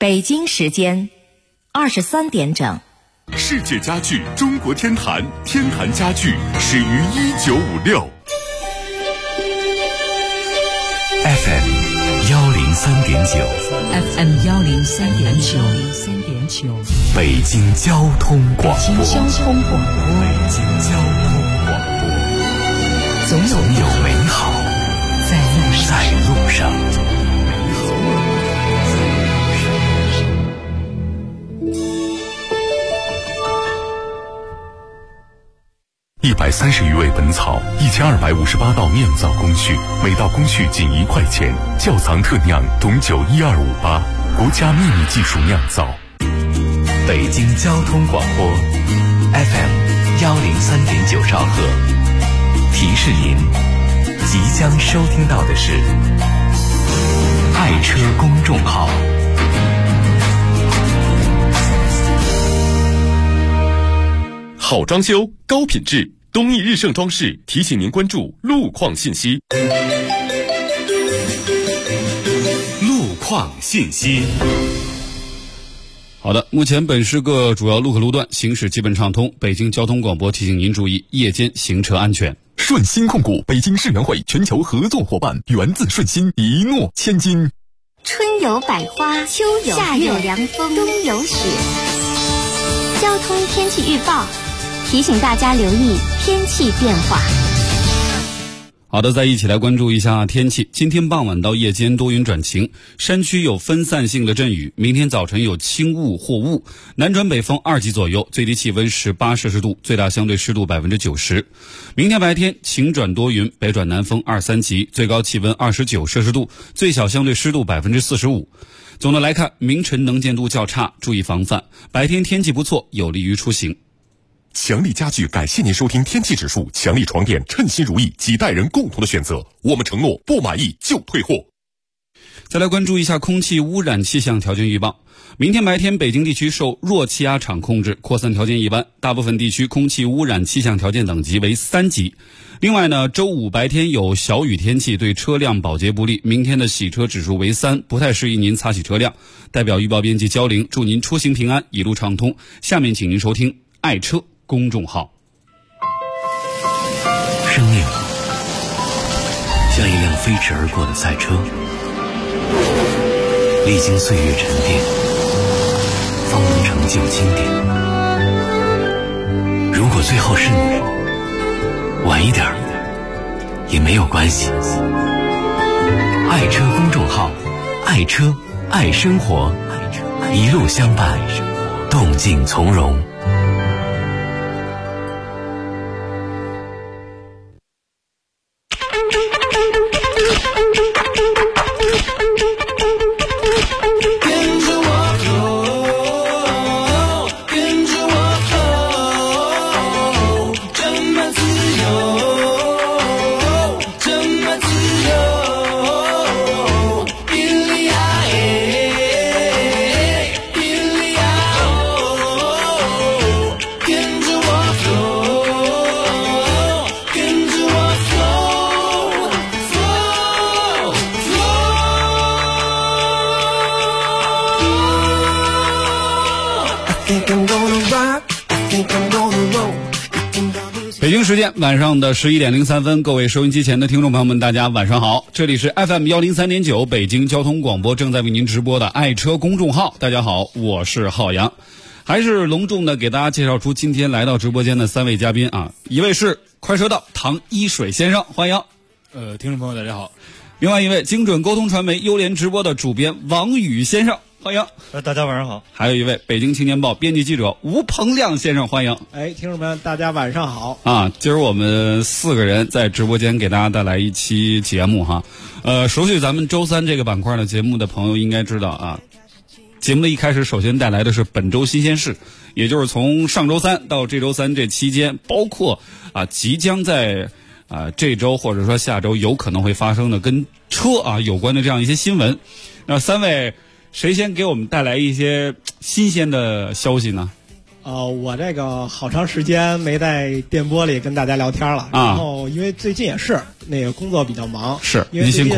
北京时间23点整。 世界家具中国天坛，天坛家具始于1956。 FM 103.9 FM 103.9 北京交通广播。 北京交通广播，总有美好在路上。 130余味本草，1258道酿造工序，每道工序仅1块钱。窖藏特酿董酒12588，国家秘密技术酿造。 北京交通广播 FM 103.9兆赫。提示您，即将收听到的是爱车公众号。 好装修，高品质，东义日盛装饰提醒您关注路况信息。路况信息。 好的，目前本市各主要路口路段行驶基本畅通，北京交通广播提醒您注意夜间行车安全。 顺心控股北京世园会全球合作伙伴，源自顺心，一诺千金。 春有百花，秋有夏有凉风，冬有雪。交通天气预报提醒大家留意天气变化。 好的，再一起来关注一下天气。今天傍晚到夜间多云转晴，山区有分散性的阵雨，明天早晨有轻雾或雾，南转北风2级左右，最低气温18摄氏度，最大相对湿度90%。明天白天晴转多云，北转南风2、3级，最高气温29摄氏度，最小相对湿度45%。总的来看，明晨能见度较差，注意防范。白天天气不错，有利于出行。 强力家具感谢您收听天气指数，强力床垫称心如意，几代人共同的选择，我们承诺不满意就退货。 再来关注一下空气污染气象条件预报。明天白天北京地区受弱气压场控制，扩散条件一般，大部分地区空气污染气象条件等级为3级。另外呢，周五白天有小雨天气，对车辆保洁不利，明天的洗车指数为3，不太适宜您擦洗车辆。代表预报编辑焦玲，祝您出行平安，一路畅通。下面请您收听爱车公众号。 生命像一辆飞驰而过的赛车，历经岁月沉淀，方能成就经典。如果最后是你，晚一点也没有关系。爱车公众号，爱车爱生活，一路相伴，动静从容。 北京时间晚上的11点03分，各位收音机前的听众朋友们，大家晚上好，这里是 FM 103.9北京交通广播正在为您直播的爱车公众号。大家好，我是浩洋，还是隆重的给大家介绍出今天来到直播间的3位嘉宾啊，一位是快车道唐一水先生，欢迎。 听众朋友大家好。 另外一位精准沟通传媒优联直播的主编王宇先生，欢迎。 大家晚上好。 还有一位北京青年报编辑记者吴鹏亮先生，欢迎。 听众们大家晚上好啊！今儿我们4个人在直播间给大家带来一期节目哈。熟悉咱们周三这个板块的节目的朋友应该知道啊，节目的一开始首先带来的是本周新鲜事，也就是从上周三到这周三这期间，包括即将在这周或者说下周有可能会发生的跟车有关的这样一些新闻。那3位谁先给我们带来一些新鲜的消息呢？ 我这个好长时间没在电波里跟大家聊天了，然后因为最近也是那个工作比较忙， 是因为您辛苦。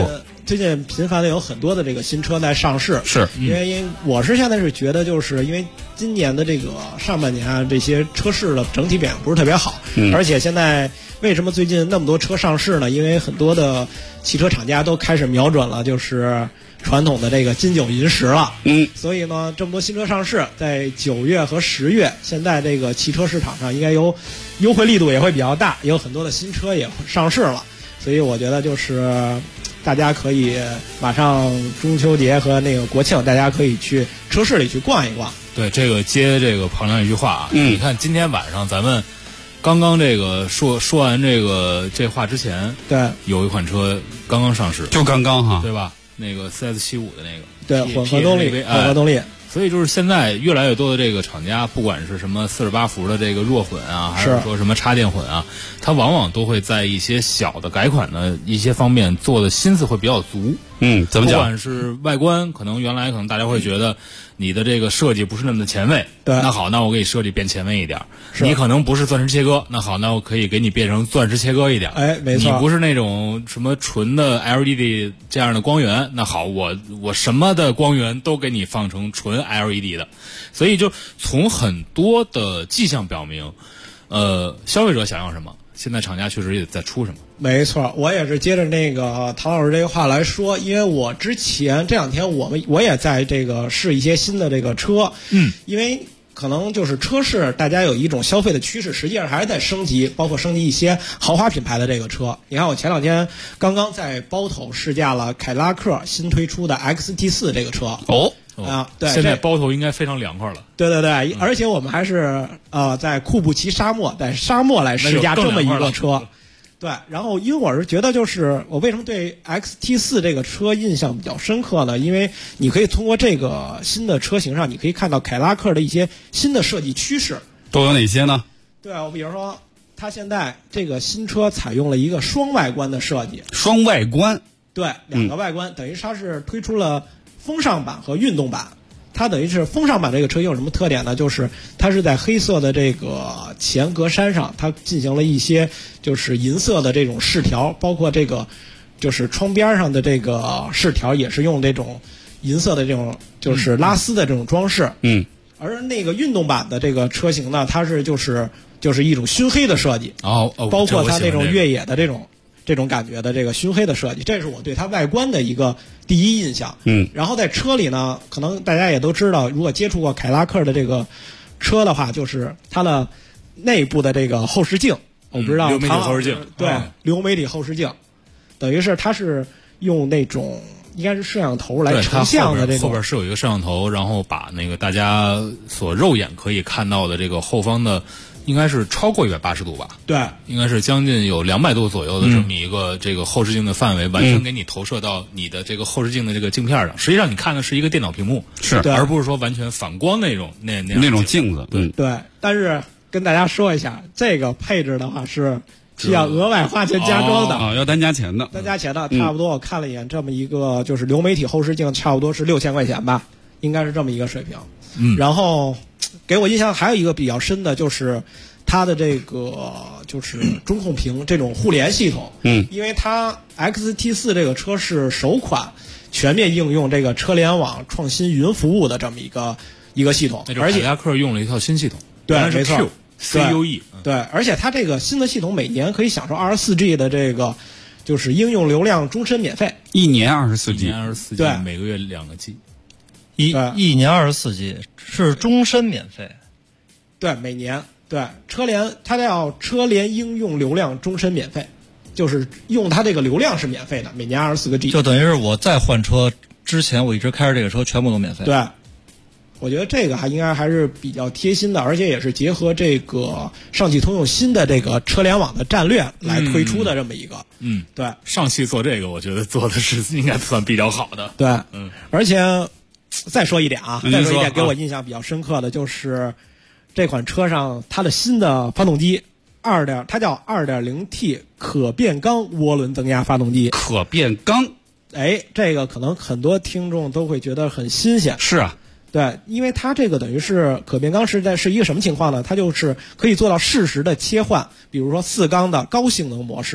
最近频繁的有很多的这个新车在上市， 是因为我是现在是觉得，就是因为今年的这个上半年啊，这些车市的整体表现不是特别好，而且现在为什么最近那么多车上市呢？因为很多的汽车厂家都开始瞄准了就是传统的这个金九银十了，所以呢，这么多新车上市，在9月和10月，现在这个汽车市场上应该有优惠力度也会比较大，也有很多的新车也上市了，所以我觉得就是大家可以马上中秋节和那个国庆，大家可以去车市里去逛一逛。 对，这个接这个庞亮一句话啊，你看今天晚上咱们刚刚这个说完这话之前， 对， 有一款车刚刚上市， 就刚刚哈， 对吧？那个 CS75的那个， 对，混合动力， 所以就是现在越来越多的这个厂家，不管是什么48伏的这个弱混啊，还是说什么插电混啊，它往往都会在一些小的改款的一些方面做的心思会比较足。 怎么讲？ 不管是外观，可能原来可能大家会觉得你的这个设计不是那么的前卫， 对， 那好，那我给你设计变前卫一点。你可能不是钻石切割，那好，那我可以给你变成钻石切割一点。 哎，没错。 你不是那种什么纯的 LED 这样的光源，那好，我什么的光源都给你放成纯 LED 的。所以就从很多的迹象表明，消费者想要什么，现在厂家确实也在出什么。 没错，我也是接着那个唐老师这个话来说，因为我之前这两天我也在这个试一些新的这个车，因为可能就是车市大家有一种消费的趋势，实际上还是在升级，包括升级一些豪华品牌的这个车。你看我前两天刚刚在包头试驾了凯迪拉克新推出的 XT4 这个车。对， 现在包头应该非常凉快了。 对，而且我们还是在库布齐沙漠，在沙漠来试驾这么一个车。对，然后因为我是觉得，就是我为什么对 XT4 这个车印象比较深刻呢？因为你可以通过这个新的车型上，你可以看到凯迪拉克的一些新的设计趋势。 都有哪些呢？ 对啊，我比如说，它现在这个新车采用了一个双外观的设计。 双外观？ 对，两个外观，等于它是推出了风尚版和运动版。它等于是风尚版这个车有什么特点呢？就是它是在黑色的这个前格栅上，它进行了一些就是银色的这种饰条，包括这个就是窗边上的这个饰条也是用这种银色的这种就是拉丝的这种装饰。而那个运动版的这个车型呢，它是就是一种熏黑的设计，包括它那种越野的这种感觉的这个熏黑的设计，这是我对它外观的一个第一印象。然后在车里呢，可能大家也都知道，如果接触过凯迪拉克的这个车的话，就是它的内部的这个后视镜，我不知道流媒体后视镜， 对，流媒体后视镜，等于是它是用那种应该是摄像头来成像的这种， 后边是有一个摄像头，然后把那个大家所肉眼可以看到的这个后方的。应该是超过180度吧？ 对， 应该是将近有200度左右的这么一个这个后视镜的范围，完全给你投射到你的这个后视镜的这个镜片上。实际上你看的是一个电脑屏幕， 是， 而不是说完全反光那种那种镜子。 对。但是跟大家说一下，这个配置的话是需要额外花钱加装的， 要单加钱的。 差不多我看了一眼，这么一个就是流媒体后视镜，差不多是6000块钱吧，应该是这么一个水平。然后给我印象还有一个比较深的就是它的这个就是中控屏这种互联系统，因为它 XT4 这个车是首款全面应用这个车联网创新云服务的这么一个系统， 而且凯迪拉克用了一套新系统， 对，没错 ，CUE， 对，而且它这个新的系统每年可以享受 24G 的这个就是应用流量终身免费 ，1年24G， 对，每个月2个 G。 一年24G 是终身免费， 对，每年对它叫车联应用流量终身免费，就是用它这个流量是免费的，每年24个 G， 就等于是我再换车之前我一直开着这个车全部都免费。 对，我觉得这个应该还是比较贴心的，而且也是结合这个上汽通用新的这个车联网的战略来推出的这么一个。对， 上汽做这个我觉得做的是应该算比较好的。 对，而且。再说一点给我印象比较深刻的就是这款车上它的新的发动机它叫 2.0T 可变缸涡轮增压发动机。 可变缸， 这个可能很多听众都会觉得很新鲜。 是啊， 对，因为它这个等于是可变缸是一个什么情况呢？它就是可以做到适时的切换，比如说4缸的高性能模式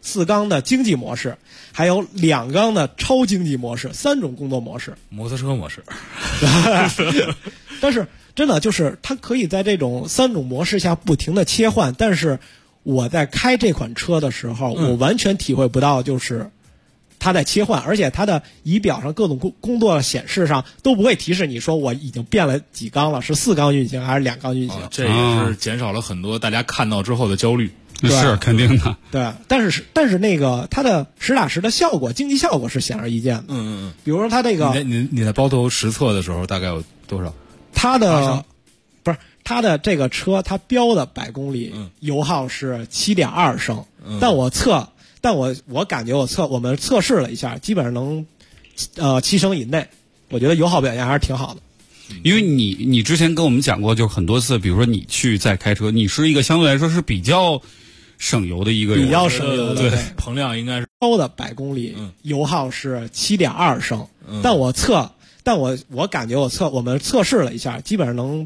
4缸的经济模式，还有2缸的超经济模式，3种工作模式。 摩托车模式。 但是真的就是它可以在这种3种模式下不停的切换，但是我在开这款车的时候，我完全体会不到就是它在切换，而且它的仪表上各种工作显示上都不会提示你说我已经变了几缸了，是4缸运行还是2缸运行。 这也是减少了很多大家看到之后的焦虑。 是肯定的。 对，但是那个它的实打实的效果，经济效果是显而易见的。比如说它这个， 你在包头实测的时候大概有多少？ 它的不是它的这个车，它标的100公里油耗是7.2升，但我感觉我们测试了一下，基本上能7升以内，我觉得油耗表现还是挺好的。 因为你之前跟我们讲过，就是很多次，比如说你去在开车，你是一个相对来说是比较省油的一个人， 比较省油的， 对，彭亮应该是高的100公里油耗是7.2升，但我感觉我们测试了一下，基本上能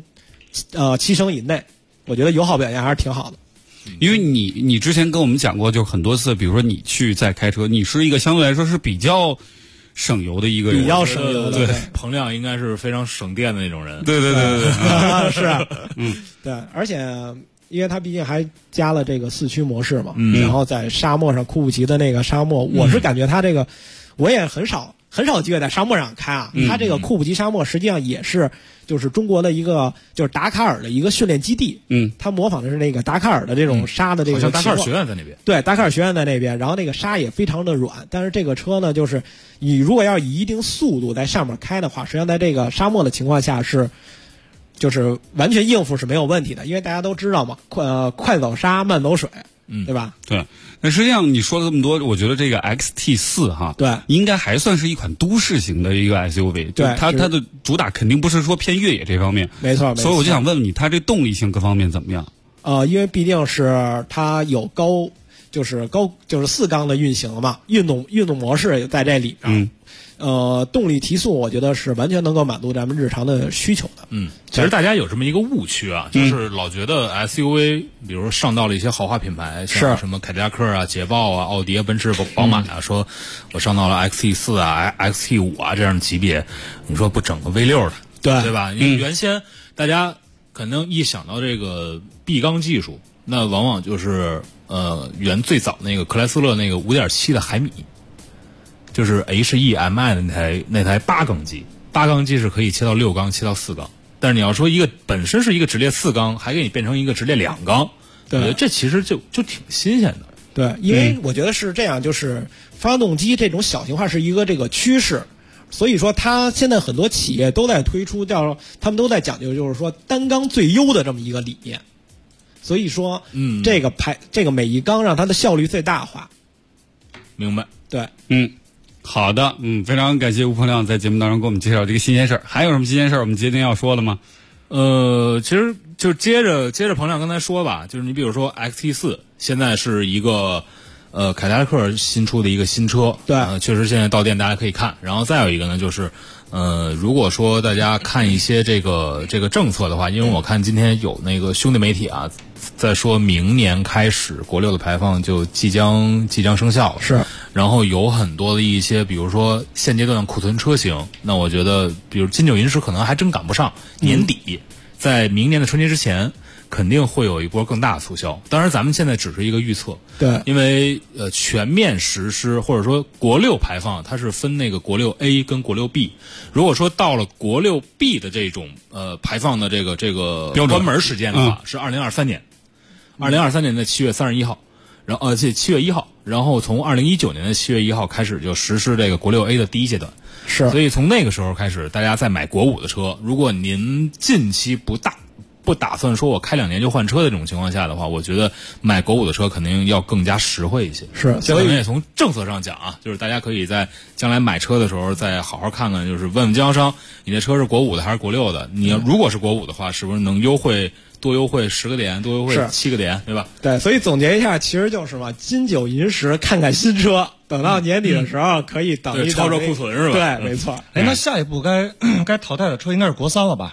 7升以内，我觉得油耗表现还是挺好的。 因为你之前跟我们讲过，就是很多次，比如说你去在开车，你是一个相对来说是比较省油的一个人， 比较省油的， 对，彭亮应该是非常省电的那种人。 对， 是，对，而且因为它毕竟还加了这个4驱模式嘛，然后在沙漠上，库布齐的那个沙漠，我是感觉它这个，我也很少机会在沙漠上开啊。它这个库布齐沙漠实际上也是就是中国的一个就是达喀尔的一个训练基地。它模仿的是那个达喀尔的这种沙的这个， 好像达喀尔学院在那边。 对，达喀尔学院在那边，然后那个沙也非常的软，但是这个车呢，就是你如果要以一定速度在上面开的话，实际上在这个沙漠的情况下就是完全应付是没有问题的，因为大家都知道嘛，快走沙慢走水，对吧？ 对。那实际上你说了这么多，我觉得这个 XT4 哈， 对， 应该还算是一款都市型的一个 SUV。 对， 它的主打肯定不是说偏越野这方面。 没错。 所以我就想问问你，它这动力性各方面怎么样？ 因为毕竟是它有就是4缸的运行嘛，运动模式在这里边。动力提速，我觉得是完全能够满足咱们日常的需求的。 其实大家有这么一个误区啊，就是老觉得 SUV，比如说上到了一些豪华品牌，像什么凯迪拉克啊、捷豹啊、奥迪啊、奔驰、宝马啊，说我上到了 XT4 啊、XT5 啊这样的级别，你说不整个 V6的，对吧？因为原先大家可能一想到这个 B 缸技术，那往往就是最早那个克莱斯勒那个5.7的海米。就是 HEMI 的那台8缸机，8缸机是可以切到6缸，切到4缸。但是你要说一个本身是一个直列4缸，还给你变成一个直列2缸，我觉得这其实就挺新鲜的。 对，因为我觉得是这样，就是发动机这种小型化是一个这个趋势，所以说它现在很多企业都在推出他们都在讲究就是说单缸最优的这么一个理念。所以说，这个每一缸让它的效率最大化。 明白？ 对， 好的，非常感谢吴鹏亮在节目当中给我们介绍这个新鲜事儿。还有什么新鲜事儿我们决定要说的吗？ 其实就接着彭亮刚才说吧，就是你比如说 XT4 现在是一个凯迪拉克新出的一个新车， 对， 确实现在到店大家可以看。然后再有一个呢，就是如果说大家看一些这个政策的话，因为我看今天有那个兄弟媒体啊在说明年开始国6的排放就即将生效了， 是。 然后有很多的一些，比如说现阶段库存车型，那我觉得比如金九银十可能还真赶不上，年底在明年的春节之前肯定会有一波更大的促销。当然咱们现在只是一个预测， 对， 因为全面实施或者说国6排放它是分那个国6 A 跟国6 B， 如果说到了国6 B 的这种排放的这个关门时间的话，是2023年，2023年的7月31号，然后7月1号，然后从2019年的7月1号开始就实施这个国6 A 的第一阶段。 是， 所以从那个时候开始，大家在买国5的车，如果您近期不打算说我开2年就换车的这种情况下的话，我觉得买国5的车肯定要更加实惠一些。 是， 所以也从政策上讲啊，就是大家可以在将来买车的时候再好好看看，就是问问经销商，你这车是国5的还是国6的？你如果是国5的话，是不是能多优惠10个点，多优惠7个点，对吧？ 对，所以总结一下，其实就是嘛，金九银十看看新车，等到年底的时候可以等一等， 超着库存是吧？ 对，没错。 那下一步该淘汰的车应该是国3了吧？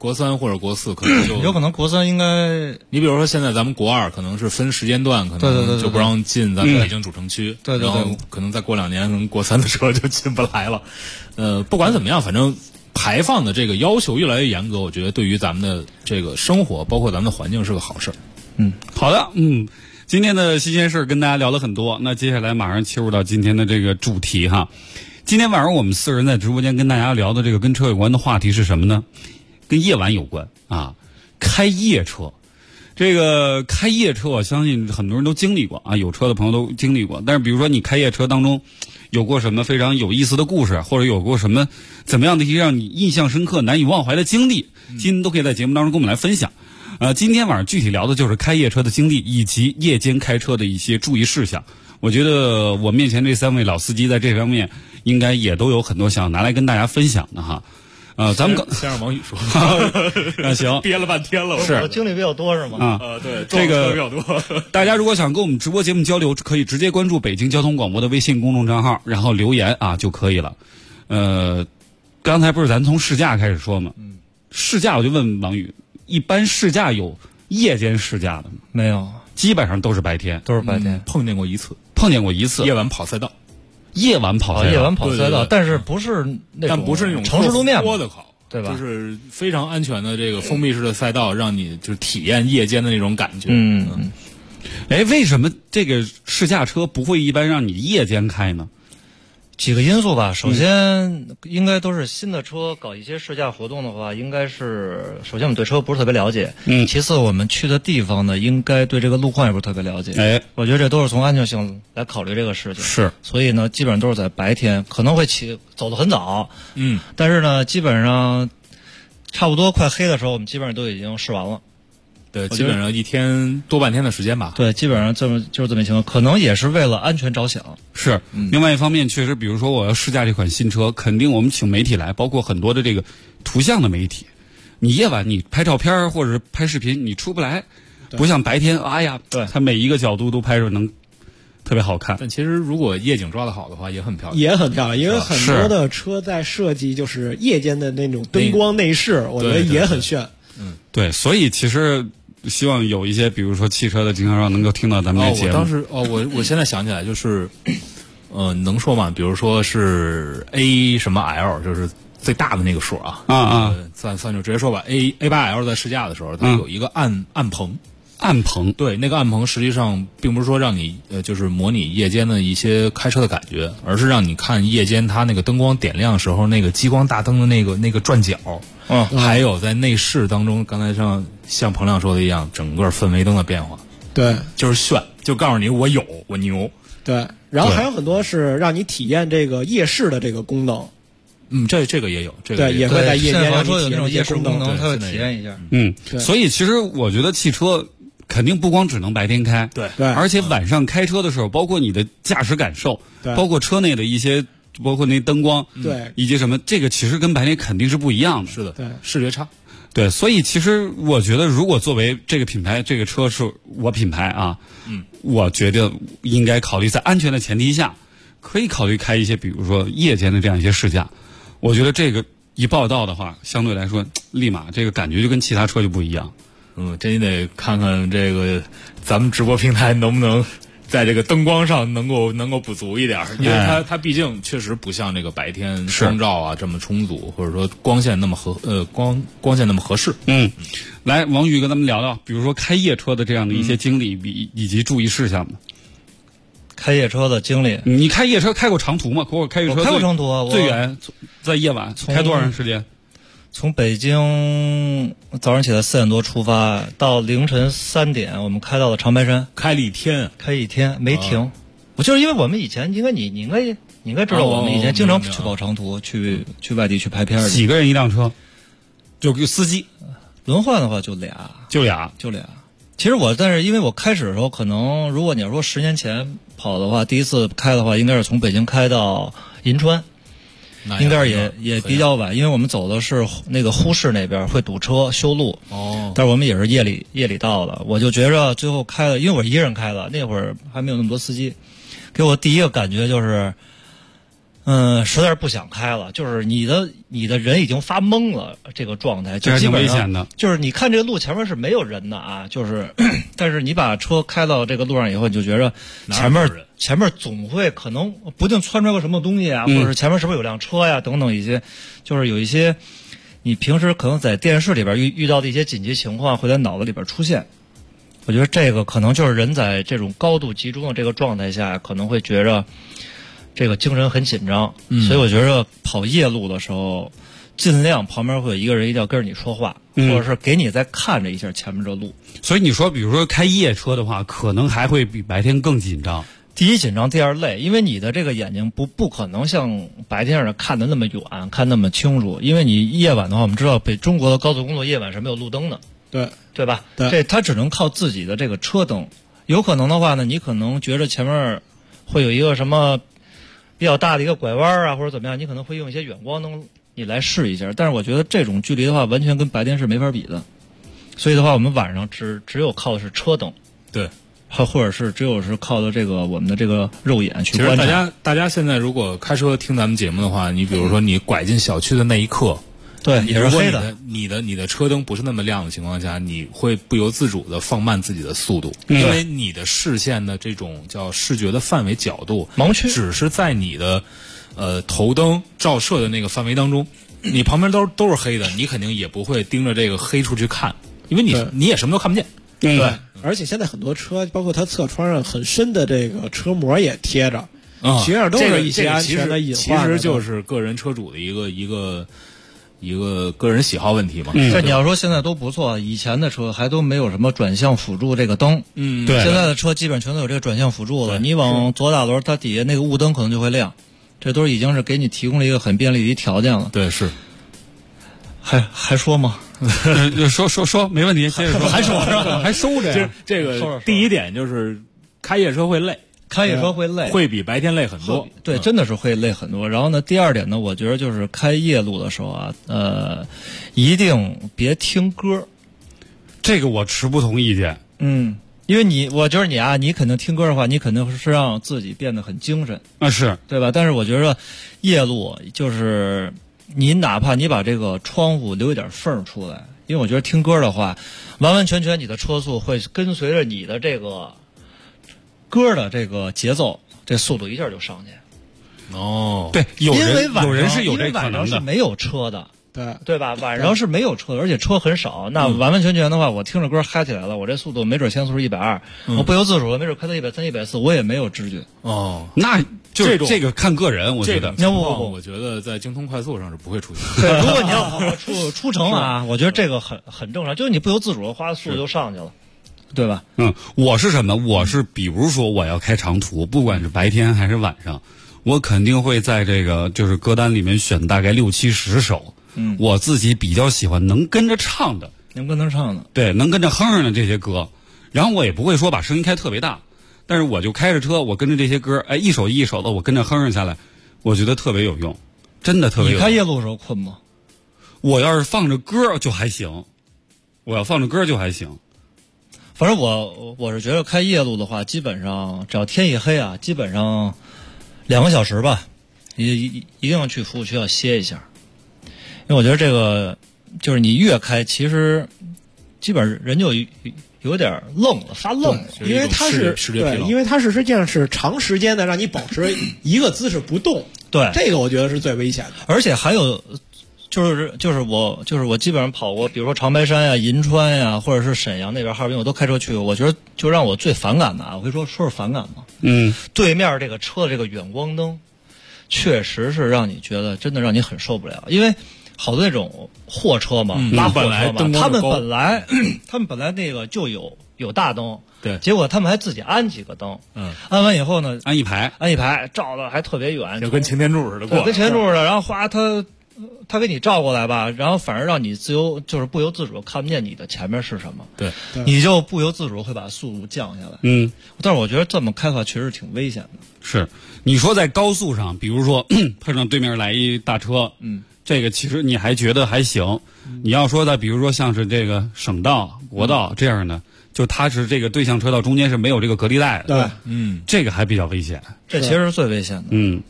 国3或者国4可能就有可能国3应该， 你比如说现在咱们国2可能是分时间段，可能就不让进咱们北京主城区， 对， 然后可能再过2年，可能国3的车就进不来了。不管怎么样，反正排放的这个要求越来越严格，我觉得对于咱们的这个生活，包括咱们的环境是个好事。 好的，今天的新鲜事跟大家聊了很多，那接下来马上切入到今天的这个主题哈。今天晚上我们4人在直播间跟大家聊的这个跟车有关的话题是什么呢？跟夜晚有关啊，开夜车。这个开夜车我相信很多人都经历过啊，有车的朋友都经历过。但是比如说你开夜车当中有过什么非常有意思的故事，或者有过什么怎么样的一些让你印象深刻难以忘怀的经历，今天都可以在节目当中跟我们来分享。今天晚上具体聊的就是开夜车的经历以及夜间开车的一些注意事项。我觉得我面前这3位老司机在这方面应该也都有很多想拿来跟大家分享的哈。咱们先让王宇说。 行， 憋了半天了。 是我经历比较多是吗？ 对， 这个比较多。 大家如果想跟我们直播节目交流，可以直接关注北京交通广播的微信公众账号，然后留言就可以了。刚才不是咱从试驾开始说吗？试驾我就问王宇，一般试驾有夜间试驾的吗？ 没有， 基本上都是白天。 碰见过一次， 夜晚跑赛道。 夜晚跑赛道，但是不是那种城市路面的跑， 对吧？ 就是非常安全的这个封闭式的赛道，让你就是体验夜间的那种感觉。 为什么这个试驾车不会一般让你夜间开呢？ 几个因素吧，首先应该都是新的车搞一些试驾活动的话，应该是首先我们对车不是特别了解，其次我们去的地方呢，应该对这个路况也不是特别了解。我觉得这都是从安全性来考虑这个事情。 是， 所以呢，基本上都是在白天，可能会走得很早，但是呢，基本上差不多快黑的时候，我们基本上都已经试完了。 对，基本上一天多半天的时间吧。 对，基本上就是这么情况，可能也是为了安全着想。 是，另外一方面，确实，比如说我要试驾这款新车，肯定我们请媒体来，包括很多的这个图像的媒体。你夜晚你拍照片或者是拍视频，你出不来，不像白天， 对， 它每一个角度都拍出能特别好看。 但其实如果夜景抓得好的话，也很漂亮， 也很漂亮。因为很多的车在设计就是夜间的那种灯光内饰，我觉得也很炫。 对，所以其实。希望有一些，比如说汽车的经销商能够听到咱们这节目。 我当时我现在想起来就是，能说吗？比如说是 A 什么 L， 就是最大的那个数算就直接说吧。A8L 在试驾的时候，它有一个暗棚。 暗棚， 对，那个暗棚实际上并不是说让你就是模拟夜间的一些开车的感觉，而是让你看夜间它那个灯光点亮时候那个激光大灯的那个转角。还有在内饰当中，刚才像彭亮说的一样，整个氛围灯的变化， 对， 就是炫，就告诉你我牛。 对，然后还有很多是让你体验这个夜视的这个功能。 这个也有， 对，也会在夜间让你有那种夜视功能， 它会体验一下。 所以其实我觉得汽车肯定不光只能白天开， 对， 而且晚上开车的时候，包括你的驾驶感受，包括车内的一些。包括那灯光， 对， 以及什么，这个其实跟白天肯定是不一样的。 是的， 对， 视觉差。 对，所以其实我觉得，如果作为这个品牌，这个车是我品牌我觉得应该考虑在安全的前提下，可以考虑开一些，比如说夜间的这样一些试驾。我觉得这个一报道的话，相对来说，立马这个感觉就跟其他车就不一样。 真得看看这个咱们直播平台能不能。在这个灯光上能够补足一点，因为它毕竟确实不像这个白天光照这么充足，或者说光线那么光线那么合适。 来，王宇跟咱们聊聊，比如说开夜车的这样的一些经历，以及注意事项。 开夜车的经历， 你开夜车开过长途吗？或者开夜车开过长途， 最远在夜晚开多长时间？ 从北京早上起来4点多出发，到凌晨3点，我们开到了长白山， 开了一天没停。我就是因为我们以前，应该你应该知道，我们以前经常去跑长途，去外地去拍片。 几个人一辆车？就司机轮换的话就俩。其实但是因为我开始的时候，可能如果你要说10年前跑的话，第一次开的话，应该是从北京开到银川。应该是也比较晚，因为我们走的是那个呼市那边，会堵车修路。但是我们也是夜里到的，我就觉着最后开了，因为我是一个人开的，那会儿还没有那么多司机，给我第一个感觉就是， 实在是不想开了，就是你的人已经发懵了，这个状态就基本上挺危险的。 就是你看这个路前面是没有人的啊，就是但是你把车开到这个路上以后，你就觉着前面总会可能不定窜出来个什么东西啊，或者是前面是不是有辆车呀，等等一些，就是有一些你平时可能在电视里边遇到的一些紧急情况会在脑子里边出现。我觉得这个可能就是人在这种高度集中的这个状态下，可能会觉着这个精神很紧张，所以我觉得跑夜路的时候，尽量旁边会有一个人一定要跟着你说话，或者是给你再看着一下前面这路。 所以你说，比如说开夜车的话，可能还会比白天更紧张。 第一紧张，第二累，因为你的这个眼睛不可能像白天似的看得那么远，看那么清楚。因为你夜晚的话，我们知道中国的高速公路夜晚是没有路灯的，对吧？ 对， 这它只能靠自己的这个车灯。有可能的话呢，你可能觉得前面会有一个什么比较大的一个拐弯啊，或者怎么样，你可能会用一些远光灯你来试一下。但是我觉得这种距离的话，完全跟白天是没法比的。所以的话，我们晚上只有靠的是车灯， 对， 或者是只有是靠的这个我们的这个肉眼去观察。 其实大家现在如果开车听咱们节目的话，你比如说你拐进小区的那一刻， 对，也是黑的。 你的车灯不是那么亮的情况下，你会不由自主的放慢自己的速度，因为你的视线的这种叫视觉的范围角度盲区， 只是在你的头灯照射的那个范围当中，你旁边都是黑的，你肯定也不会盯着这个黑处去看，因为你也什么都看不见。 对，而且现在很多车，包括它侧窗上很深的这个车膜也贴着，其实上都是一些安全的隐患。 其实就是个人车主的一个个人喜好问题嘛。 这你要说现在都不错，以前的车还都没有什么转向辅助这个灯， 对， 现在的车基本全都有这个转向辅助了。你往左打轮，它底下那个雾灯可能就会亮，这都已经是给你提供了一个很便利的一条件了。 对，是。 还说吗？ 说没问题，接着说。 还说是吧？ 还收着呀。 这个第一点就是开夜车会累。 开夜车会累， 会比白天累很多。 对，真的是会累很多。然后呢，第二点呢，我觉得就是开夜路的时候啊，一定别听歌。 这个我持不同意见。 因为我觉得你肯定听歌的话，你肯定是让自己变得很精神啊，是对吧？但是我觉得夜路就是你哪怕你把这个窗户留一点缝出来，因为我觉得听歌的话，完完全全你的车速会跟随着你的这个歌的这个节奏，这速度一下就上去。 对，有人是有这可能的。 因为晚上是没有车的，对吧？晚上是没有车的，而且车很少。那完完全全的话，我听着歌嗨起来了，我这速度没准限速是120，我不由自主的没准开到130、140，我也没有知觉。 那就是这个看个人，我觉得。 我觉得在京通快速上是不会出现。 对，如果你要出城啊，我觉得这个很正常，就是你不由自主的花速度就上去了。对吧？ 我是什么？我是比如说我要开长途，不管是白天还是晚上，我肯定会在这个就是歌单里面选大概60、70首，我自己比较喜欢能跟着唱的，对，能跟着哼哼的这些歌。然后我也不会说把声音开特别大，但是我就开着车，我跟着这些歌，一首一首的，我跟着哼哼下来，我觉得特别有用，真的特别有用。 你开夜路的时候困吗？ 我要是放着歌就还行， 反正我是觉得开夜路的话，基本上只要天一黑啊，基本上2个小时吧，一定要去服务区要歇一下，因为我觉得这个就是你越开，其实基本上人就有点愣了，发愣了， 因为它是实际上是长时间的让你保持一个姿势不动， 对， 这个我觉得是最危险的， 而且还有。就是我基本上跑过，比如说长白山呀、银川呀，或者是沈阳那边哈尔滨，我都开车去过。我觉得就让我最反感的啊，我可以说是反感吗？对面这个车的这个远光灯，确实是让你觉得真的让你很受不了，因为好多那种货车嘛，拉货车嘛，他们本来那个就有大灯， 对， 结果他们还自己安几个灯，安完以后呢， 安一排， 照的还特别远， 就跟擎天柱似的过， 跟擎天柱似的，然后他给你照过来吧，然后反而让你就是不由自主看不见你的前面是什么， 对， 你就不由自主会把速度降下来。但是我觉得这么开的话确实挺危险的。 是，你说在高速上，比如说碰上对面来一大车，这个其实你还觉得还行。你要说在比如说像是这个省道、国道这样的，就它是这个对向车道中间是没有这个隔离带的， 对， 这个还比较危险。 这其实是最危险的。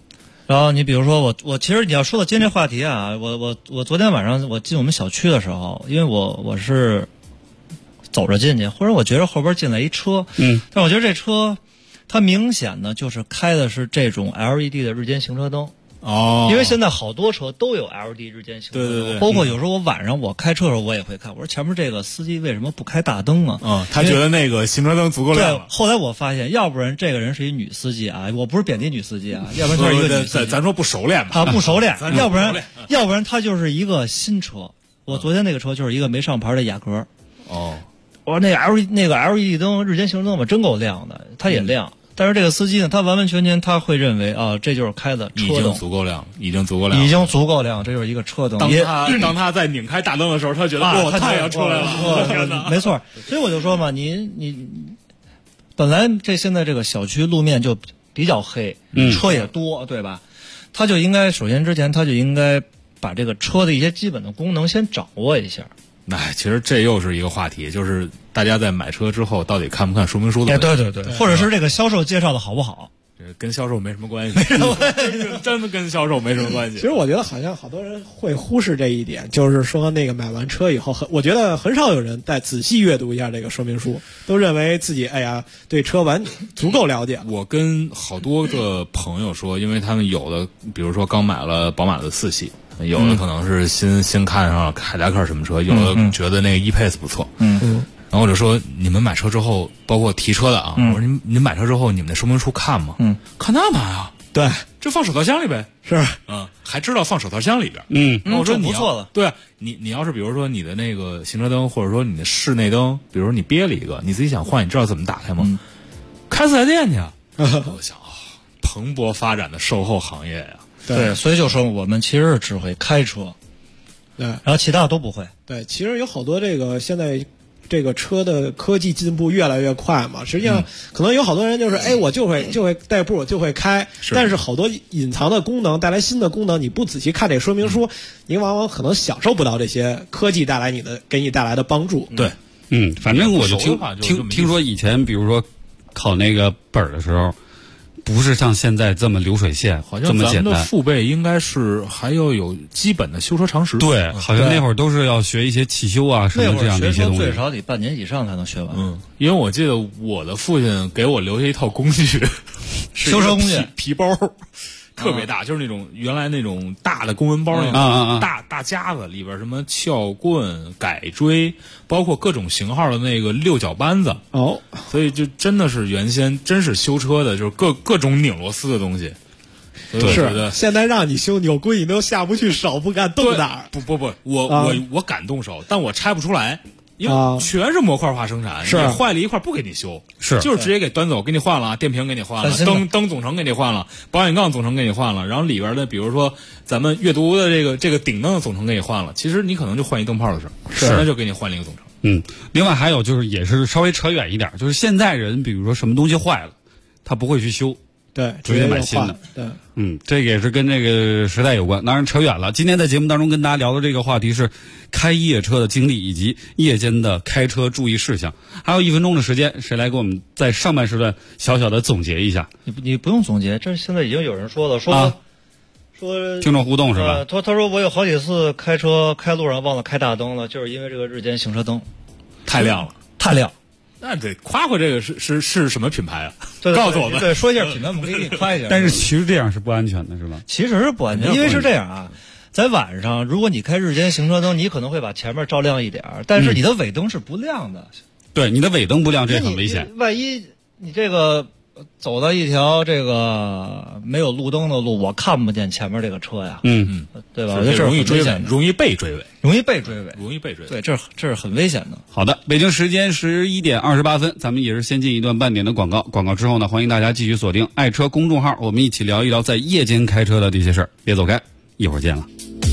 然后你比如说我其实你要说到今天这话题啊，我昨天晚上我进我们小区的时候，因为我是走着进去，或者我觉得后边进来一车，但我觉得这车它明显的就是开的是这种 LED 的日间行车灯。因为现在好多车都有 LED 日间行车灯，对，包括有时候我晚上我开车的时候我也会看，我说前面这个司机为什么不开大灯啊？ 他觉得那个行车灯足够亮了。 对，后来我发现，要不然这个人是一女司机啊，我不是贬低女司机啊，要不然就是一个女司机。 咱说不熟练吧？ 不熟练，要不然他就是一个新车。我昨天那个车就是一个没上牌的雅阁。我说那个 LED 灯日间行车灯吧，真够亮的，它也亮。但是这个司机呢，他完完全全他会认为啊，这就是开的车灯， 已经足够亮， 这就是一个车灯。 当他在拧开大灯的时候，他觉得太阳出来了，天哪！ 没错，所以我就说嘛，你本来现在这个小区路面就比较黑，车也多，对吧？他就应该首先之前他就应该把这个车的一些基本的功能先掌握一下。 其实这又是一个话题，就是大家在买车之后到底看不看说明书的？ 对，或者是这个销售介绍的好不好？ 这跟销售没什么关系，真的跟销售没什么关系。 其实我觉得好像好多人会忽视这一点，就是说那个买完车以后，我觉得很少有人再仔细阅读一下这个说明书，都认为自己对车足够了解。 我跟好多个朋友说，因为他们有的比如说刚买了宝马的4系。有的可能是新看上凯迪拉克什么车，有的觉得那个 E-Pace 不错，然后我就说你们买车之后，包括提车的啊，我说你买车之后，你们的说明书看吗？看那嘛呀？ 对， 这放手套箱里呗， 是， 还知道放手套箱里边，我说不错了， 对，你要是比如说你的那个行车灯，或者说你的室内灯，比如说你憋了一个，你自己想换，你知道怎么打开吗？开4S店去。我想蓬勃发展的售后行业呀。 对，所以就说我们其实是只会开车， 对， 然后其他都不会。 对，其实有好多现在这个车的科技进步越来越快嘛，实际上可能有好多人就是我就会带步就会开，但是好多隐藏的功能带来新的功能，你不仔细看这说明书，你往往可能享受不到这些科技给你带来的帮助。 对， 反正我就听说以前比如说考那个本的时候。不是像现在这么流水线， 好像咱们的父辈应该是还要有基本的修车常识。 对，好像那会儿都是要学一些汽修啊什么这样的一些东西。 最少得半年以上才能学完。 因为我记得我的父亲给我留下一套工具， 修车工具皮包。特别大，就是那种原来那种大的公文包那种大夹子，里边什么撬棍、改锥，包括各种型号的那个6角扳子。所以就真的是原先真是修车的，就是各种拧螺丝的东西。 是，现在让你修扭棍，你都下不去手，不敢动哪儿。 不，我敢动手，但我拆不出来。因为全是模块化生产， 是坏了一块不给你修， 就是直接给端走，给你换了，电瓶给你换了，灯总成给你换了，保险杠总成给你换了，然后里边的比如说咱们阅读的这个顶灯的总成给你换了，其实你可能就换一灯泡的事儿，那就给你换了一个总成。 另外还有就是也是稍微扯远一点，就是现在人比如说什么东西坏了，他不会去修。 对， 直接买新的。 对， 这个也是跟这个时代有关。当然扯远了。今天在节目当中跟大家聊的这个话题是开夜车的经历以及夜间的开车注意事项。还有1分钟的时间，谁来给我们在上半时段小小的总结一下？ 你不用总结，这现在已经有人说了，说听众互动是吧？ 他说我有好几次开车开路上忘了开大灯了，就是因为这个日间行车灯太亮了， 太亮。 那得夸夸这个是什么品牌啊？ 告诉我们。 对，说一下品牌，我们给你夸一下。 但是其实这样是不安全的，是吧？ 其实是不安全，因为是这样啊，在晚上如果你开日间行车灯，你可能会把前面照亮一点，但是你的尾灯是不亮的。 对，你的尾灯不亮，这很危险。 万一你这个走到一条这个没有路灯的路，我看不见前面这个车呀。对吧？我觉得这容易追尾，容易被追尾。 对，这是很危险的。 好的，北京时间11点28分，咱们也是先进一段半点的广告。广告之后呢，欢迎大家继续锁定爱车公众号，我们一起聊一聊在夜间开车的这些事儿。别走开，一会儿见了。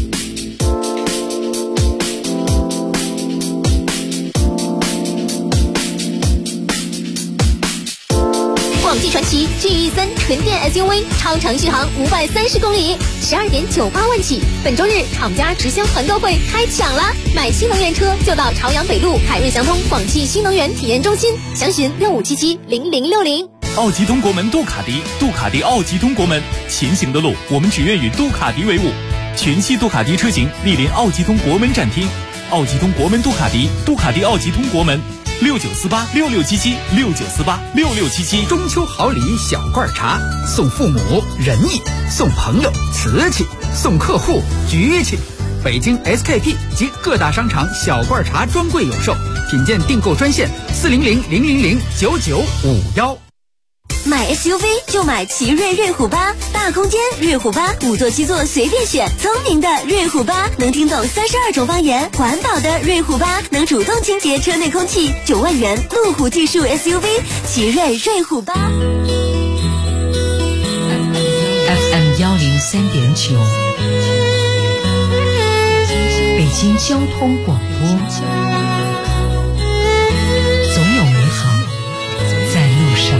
广汽传祺 GE3 纯电 SUV 超长续航530公里，12.98万起。本周日厂家直销团购会开抢了，买新能源车就到朝阳北路凯瑞祥通广汽新能源体验中心，详询65770060。 奥吉通国门杜卡迪，杜卡迪奥吉通国门，前行的路我们只愿与杜卡迪为伍。全系杜卡迪车型莅临奥吉通国门展厅，奥吉通国门杜卡迪，杜卡迪奥吉通国门，69486677，69486677。 中秋好礼小罐茶，送父母仁义，送朋友瓷器，送客户局气。北京 SKP 及各大商场小罐茶专柜有售，品鉴订购专线40000009951。 买 SUV 就买奇瑞瑞虎8，大空间瑞虎8，5座7座随便选，聪明的瑞虎8能听懂32种方言，环保的瑞虎8能主动清洁车内空气，9万元路虎技术 SUV 奇瑞瑞虎8。 FM 103.9，北京交通广播，总有美好在路上。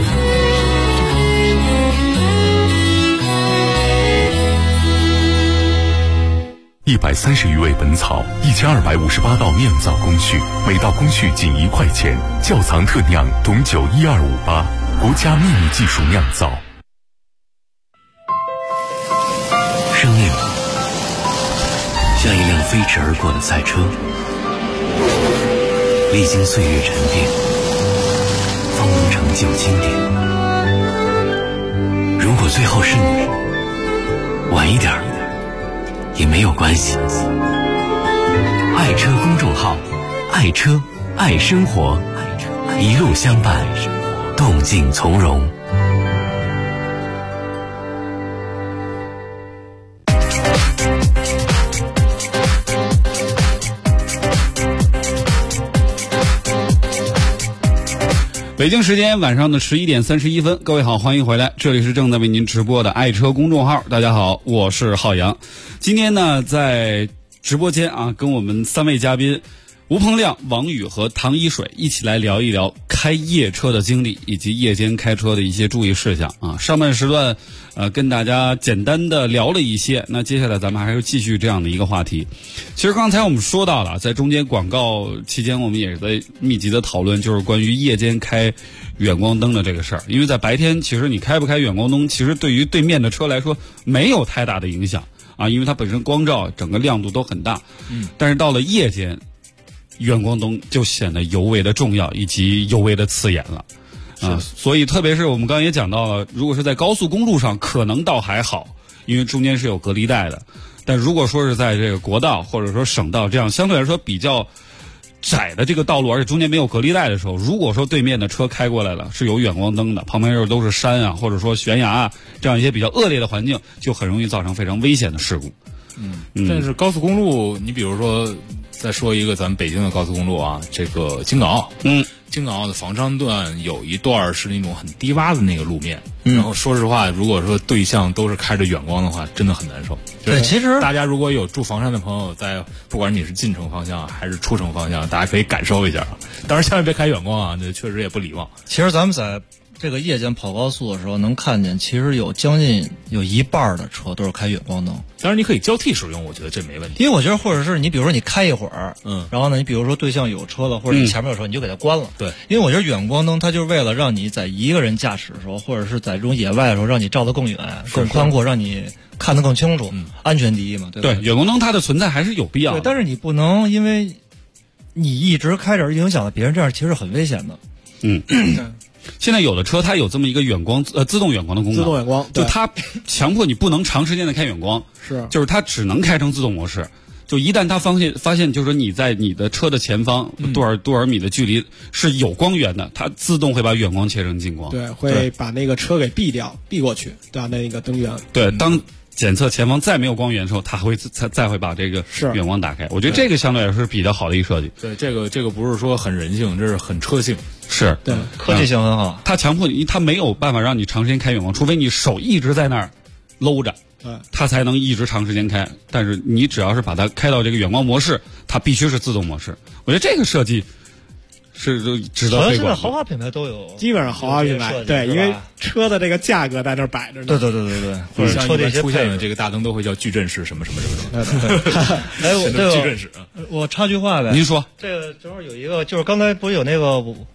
130余味本草，1258道酿造工序，每道工序仅1块钱。窖藏特酿董酒12588，国家秘密技术酿造。 生命像一辆飞驰而过的赛车，历经岁月沉淀，方能成就经典。如果最后是你，晚一点也没有关系。爱车公众号，爱车爱生活，一路相伴，动静从容。 北京时间晚上的11点31分，各位好，欢迎回来，这里是正在为您直播的爱车公众号。大家好，我是浩洋。今天呢，在直播间啊，跟我们3位嘉宾吴鹏亮、王宇和唐一水一起来聊一聊开夜车的经历以及夜间开车的一些注意事项啊。上半时段跟大家简单的聊了一些，那接下来咱们还是继续这样的一个话题。其实刚才我们说到了，在中间广告期间我们也是在密集的讨论，就是关于夜间开远光灯的这个事儿。因为在白天其实你开不开远光灯，其实对于对面的车来说没有太大的影响啊，因为它本身光照整个亮度都很大。但是到了夜间，远光灯就显得尤为的重要以及尤为的刺眼了啊，所以特别是我们刚刚也讲到了，如果是在高速公路上可能倒还好，因为中间是有隔离带的，但如果说是在这个国道或者说省道这样相对来说比较窄的这个道路，而且中间没有隔离带的时候，如果说对面的车开过来了是有远光灯的，旁边又都是山啊或者说悬崖啊这样一些比较恶劣的环境，就很容易造成非常危险的事故。 但是高速公路，你比如说再说一个咱们北京的高速公路啊，这个京港澳，京港澳的房山段有一段是那种很低洼的那个路面，然后说实话，如果说对向都是开着远光的话，真的很难受。 对，其实大家如果有住房山的朋友，在不管你是进城方向还是出城方向，大家可以感受一下。当然，千万别开远光啊，这确实也不礼貌。 其实咱们在这个夜间跑高速的时候，能看见其实将近有一半的车都是开远光灯。 当然你可以交替使用，我觉得这没问题。 因为我觉得，或者是你比如说你开一会儿，然后呢，你比如说对向有车了，或者你前面有车，你就给它关了。 对， 因为我觉得远光灯它就是为了让你在一个人驾驶的时候，或者是在这种野外的时候，让你照得更远、更宽阔，让你看得更清楚，安全第一嘛，对吧？ 对，远光灯它的存在还是有必要的。 对，但是你不能因为你一直开着影响了别人，这样其实很危险的。 现在有的车它有这么一个远光自动远光的功能， 自动远光， 就它强迫你不能长时间的开远光，就是它只能开成自动模式。就一旦它发现就是说你在你的车的前方多少米的距离是有光源的，它自动会把远光切成近光， 对，会把那个车给避过去，对吧？那个灯源， 对，当检测前方再没有光源的时候，它会再会把这个远光打开。我觉得这个相对来说是比较好的一个设计。 对，这个不是说很人性，这是很车性。 是， 对， 科技性很好。 它强迫你，它没有办法让你长时间开远光，除非你手一直在那儿搂着，它才能一直长时间开。但是你只要是把它开到这个远光模式，它必须是自动模式。我觉得这个设计是值得推广。好像现在豪华品牌都有， 基本上豪华品牌对，因为车的这个价格在那儿摆着呢。 对， 或者车里出现的这个大灯都会叫矩阵式什么什么什么。 哎，我这个矩阵式， 我插句话呗。 您说， 这个正好有一个，就是刚才不是有那个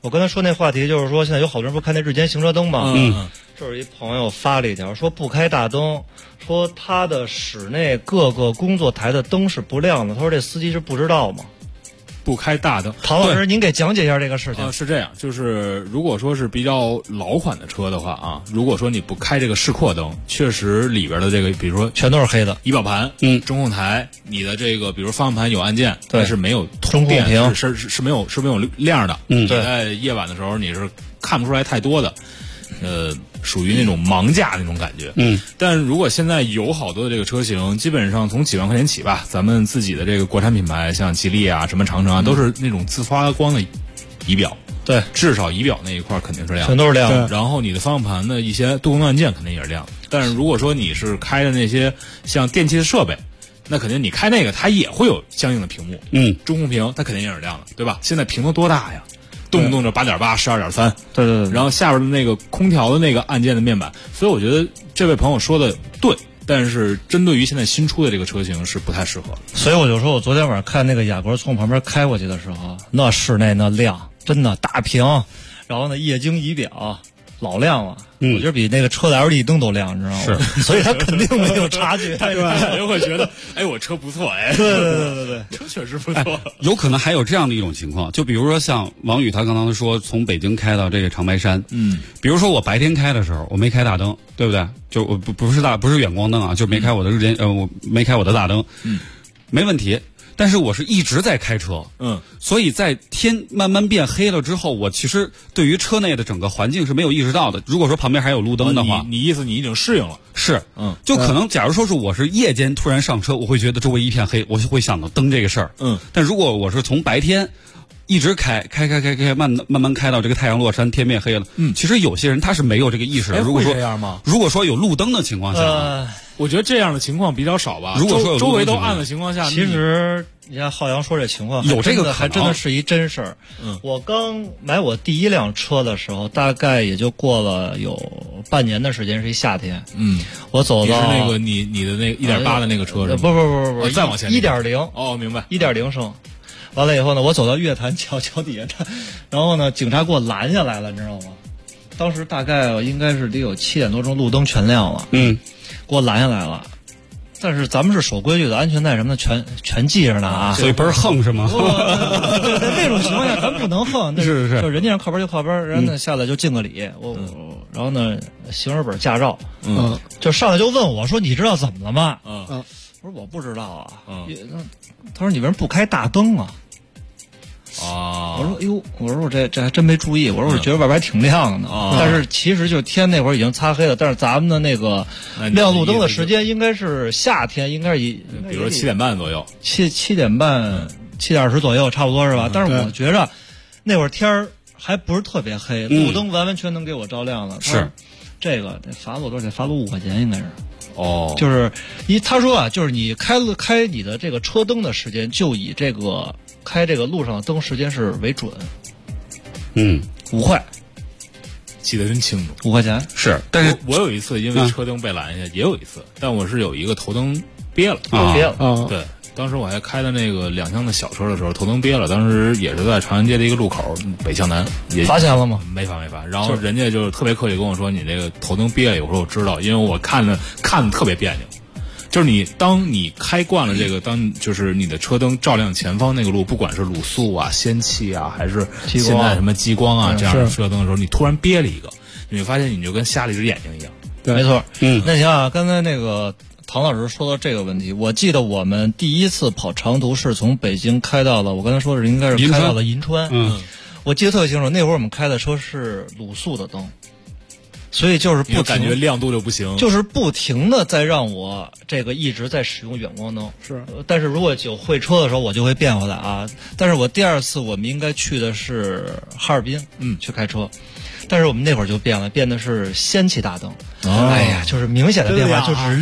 我刚才说那话题就是说，现在有好多人不看那日间行车灯吗？这是一朋友发了一条，说不开大灯，说他的室内各个工作台的灯是不亮的。他说这司机是不知道吗？ 不开大灯。 唐老师，您给讲解一下这个事情。 是这样，就是如果说是比较老款的车的话啊，如果说你不开这个示廓灯，确实里边的这个，比如说全都是黑的， 仪表盘、中控台，你的这个比如方向盘有按键，但是没有中控屏， 是没有亮的。你在夜晚的时候你是看不出来太多的。属于那种盲驾那种感觉。但如果现在有好多的这个车型，基本上从几万块钱起吧，咱们自己的这个国产品牌，像吉利啊、什么长城啊，都是那种自发光的仪表。 对， 至少仪表那一块肯定是亮的， 全都是亮的。 然后你的方向盘的一些多功能按键肯定也是亮的。但是如果说你是开的那些像电器的设备，那肯定你开那个它也会有相应的屏幕。中控屏它肯定也是亮的，对吧？现在屏幕多大呀？动不动就8.8、12.3， 对， 然后下边的那个空调的那个按键的面板，所以我觉得这位朋友说的对，但是针对于现在新出的这个车型是不太适合。 所以我就说我昨天晚上看那个雅阁从旁边开过去的时候，那室内那亮，真的大屏，然后呢液晶仪表老亮了。我觉得比那个车的 LED 灯都亮，你知道吗？是，所以它肯定没有差距。 对，肯定会觉得，哎，我车不错，哎， 对， 车确实不错。 有可能还有这样的一种情况，就比如说像王宇他刚刚说从北京开到这个长白山，比如说我白天开的时候我没开大灯，对不对？就我不是远光灯啊，就没开我的我没开我的大灯，没问题。但是我是一直在开车，所以在天慢慢变黑了之后，我其实对于车内的整个环境是没有意识到的。如果说旁边还有路灯的话， 你意思你已经适应了， 是，就可能假如说是我是夜间突然上车，我会觉得周围一片黑，我就会想到灯这个事儿，但如果我是从白天一直开，慢慢开到这个太阳落山，天变黑了，其实有些人他是没有这个意识的。如果说这样吗？ 如果说有路灯的情况下， 我觉得这样的情况比较少吧。 如果说有周围都暗的情况下， 其实你看浩洋说这情况有这个还真的是一真事儿。我刚买我第一辆车的时候，大概也就过了有半年的时间，是一夏天。我走到你是那个你的那个 1.8 的那个车是吗？ 不， 再往前 1.0。 哦，明白。 1.0升。完了以后呢，我走到月坛桥底下，然后呢，警察给我拦下来了，你知道吗？当时大概应该是得有7点多钟，路灯全亮了，给我拦下来了。但是咱们是守规矩的，安全带什么的全系着呢啊， 所以不是横是吗？ 在这种情况下，咱不能横， 是， 就人家让靠边就靠边，人家下来就敬个礼，然后呢，行驶本驾照，就上来就问我说：“你知道怎么了吗？”我说我不知道啊。他说你为什么不开大灯啊？我说哟，我说我这还真没注意，我说我觉得外边还挺亮的，但是其实就天那会儿已经擦黑了，但是咱们的那个亮路灯的时间应该是夏天，应该是比如说7点半左右 ，7点半7点20左右，差不多是吧？但是我觉着那会儿天儿还不是特别黑，路灯完全能给我照亮了。 是这个得罚我多少？得罚我5块钱，应该是。 就是他说啊，就是你开你的这个车灯的时间，就以这个开这个路上的灯时间是为准。5块， 记得真清楚。 5块钱是，但是我有一次因为车灯被拦下，也有一次，但我是有一个头灯憋了，对。当时我还开的那个2厢的小车的时候，头灯憋了。当时也是在长安街的一个路口，北向南，也罚钱了吗？ 没罚。然后人家就是特别客气跟我说：“你这个头灯憋了。”有时候我知道，因为我看的特别别扭。就是当你开惯了这个，就是你的车灯照亮前方那个路，不管是卤素啊、氙气啊，还是现在什么激光啊这样的车灯的时候，你突然憋了一个，你会发现你就跟瞎了一只眼睛一样。 对，没错。那你看刚才那个唐老师说到这个问题，我记得我们第一次跑长途是从北京开到了，我刚才说的应该是开到了银川。我记得特别清楚，那会儿我们开的车是卤素的灯，所以就是不感觉亮度就不行， 就是不停的在让我这个一直在使用远光灯。 是， 但是如果有会车的时候，我就会变回来啊。但是我第二次我们应该去的是哈尔滨，去开车。但是我们那会儿就变的是氙气大灯，哎呀，就是明显的变化，就是亮。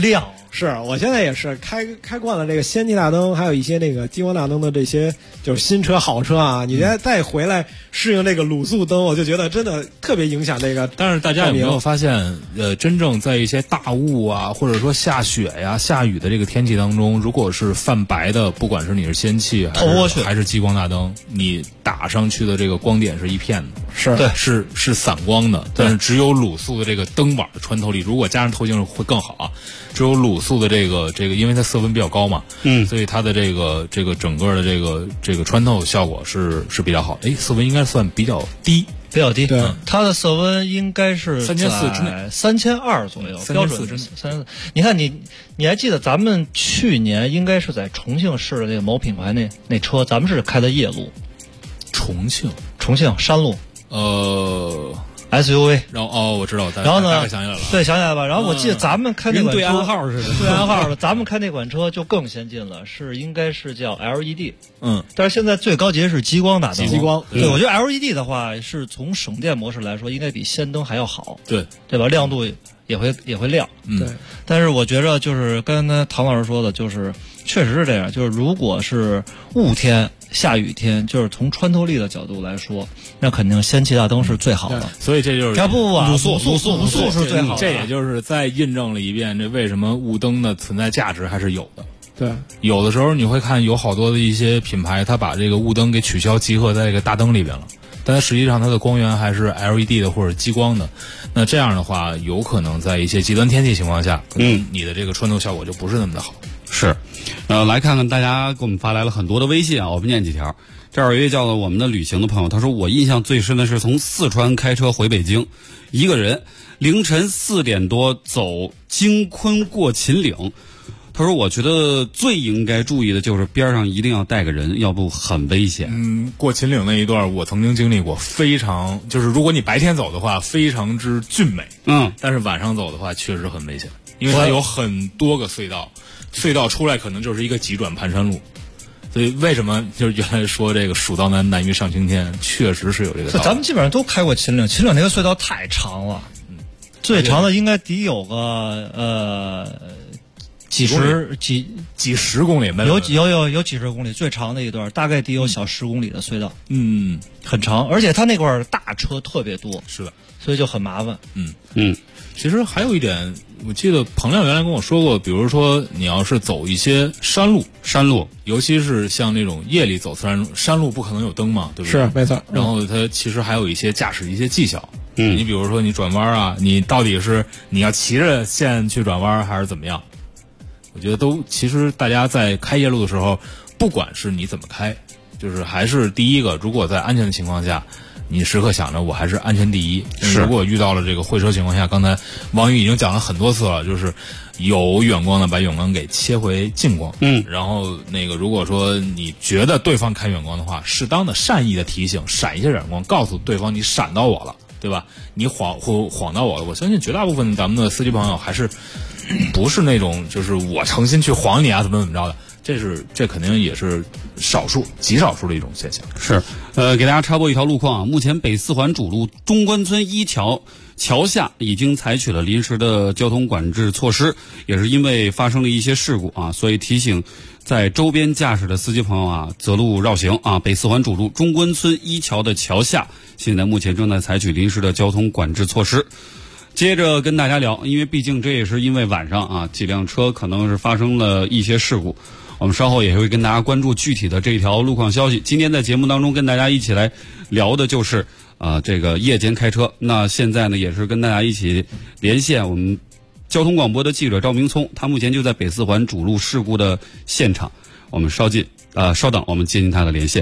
是我现在也是开惯了这个氙气大灯，还有一些那个激光大灯的这些就是新车好车啊，你再回来适应这个卤素灯，我就觉得真的特别影响这个。 但是大家有没有发现，真正在一些大雾啊，或者说下雪呀、下雨的这个天气当中，如果是泛白的，不管是你是氙气还是激光大灯，你打上去的这个光点是一片的， 是对， 是散光的，但是只有卤素的这个灯碗的穿透力，如果加上透镜会更好啊。只有卤素的这个，因为它色温比较高嘛，所以它的这个整个的这个穿透效果是比较好的。色温应该算比较低。 比较低，对，它的色温应该是 3400之内 ，3200左右，标准3400。你看你还记得咱们去年应该是在重庆市的那个某品牌那车，咱们是开的夜路。 重庆山路，SUV。 然后我知道， 然后呢， 大概想起来了， 对，想起来吧。然后我记得咱们开那款车， 对暗号似的， 对暗号了。咱们开那款车就更先进了，应该是叫 LED。但是现在最高级是激光大灯。 激光， 对，我觉得 LED 的话是从省电模式来说，应该比氙灯还要好。 对吧？亮度也会亮。 对。 但是我觉着就是刚才唐老师说的，就是确实是这样。就是如果是雾天、下雨天，就是从穿透力的角度来说，那肯定氙气大灯是最好的。 所以这就是卤素是最好的。 这也就是再印证了一遍，这为什么雾灯的存在价值还是有的。 对， 有的时候你会看有好多的一些品牌，它把这个雾灯给取消集合在这个大灯里边了，但它实际上它的光源还是 LED 的或者激光的。那这样的话，有可能在一些极端天气情况下，你的这个穿透效果就不是那么的好。 是，来看看大家给我们发来了很多的微信啊，我们念几条。这儿有一位叫做我们的旅行的朋友，他说我印象最深的是从四川开车回北京，一个人凌晨4点多走京昆过秦岭。他说我觉得最应该注意的就是边上一定要带个人，要不很危险。 过秦岭那一段我曾经经历过，非常就是如果你白天走的话非常之俊美，但是晚上走的话确实很危险，因为它有很多个隧道出来可能就是一个急转盘山路。所以为什么就是原来说这个蜀道难于上青天，确实是有这个道理。 咱们基本上都开过秦岭那个隧道太长了，最长的应该得有个几十公里，有几十公里，最长的一段大概得有小10公里的隧道，很长，而且它那块大车特别多， 是的， 所以就很麻烦。 其实还有一点，我记得彭亮原来跟我说过，比如说你要是走一些山路，尤其是像那种夜里走山路，不可能有灯嘛，对不对？ 是没错。 然后它其实还有一些驾驶一些技巧，你比如说你转弯啊，你到底是你要骑着线去转弯还是怎么样？我觉得其实大家在开夜路的时候，不管是你怎么开，就是还是第一个，如果在安全的情况下，你时刻想着我还是安全第一。如果遇到了这个会车情况下，刚才王宇已经讲了很多次了，就是有远光的把远光给切回近光。然后如果说你觉得对方开远光的话，适当的善意的提醒，闪一下远光，告诉对方你闪到我了，对吧？你晃到我了。我相信绝大部分咱们的司机朋友还是不是那种就是我诚心去晃你啊怎么着的。这肯定也是极少数的一种现象。 是，给大家插播一条路况啊。目前北四环主路中关村一桥下已经采取了临时的交通管制措施，也是因为发生了一些事故啊，所以提醒在周边驾驶的司机朋友啊，择路绕行啊。北四环主路中关村一桥的桥下，现在目前正在采取临时的交通管制措施。接着跟大家聊，因为毕竟这也是因为晚上啊，几辆车可能是发生了一些事故。我们稍后也会跟大家关注具体的这条路况消息。今天在节目当中跟大家一起来聊的就是这个夜间开车。那现在呢也是跟大家一起连线我们交通广播的记者赵明聪，他目前就在北四环主路事故的现场。我们稍等，我们接进他的连线。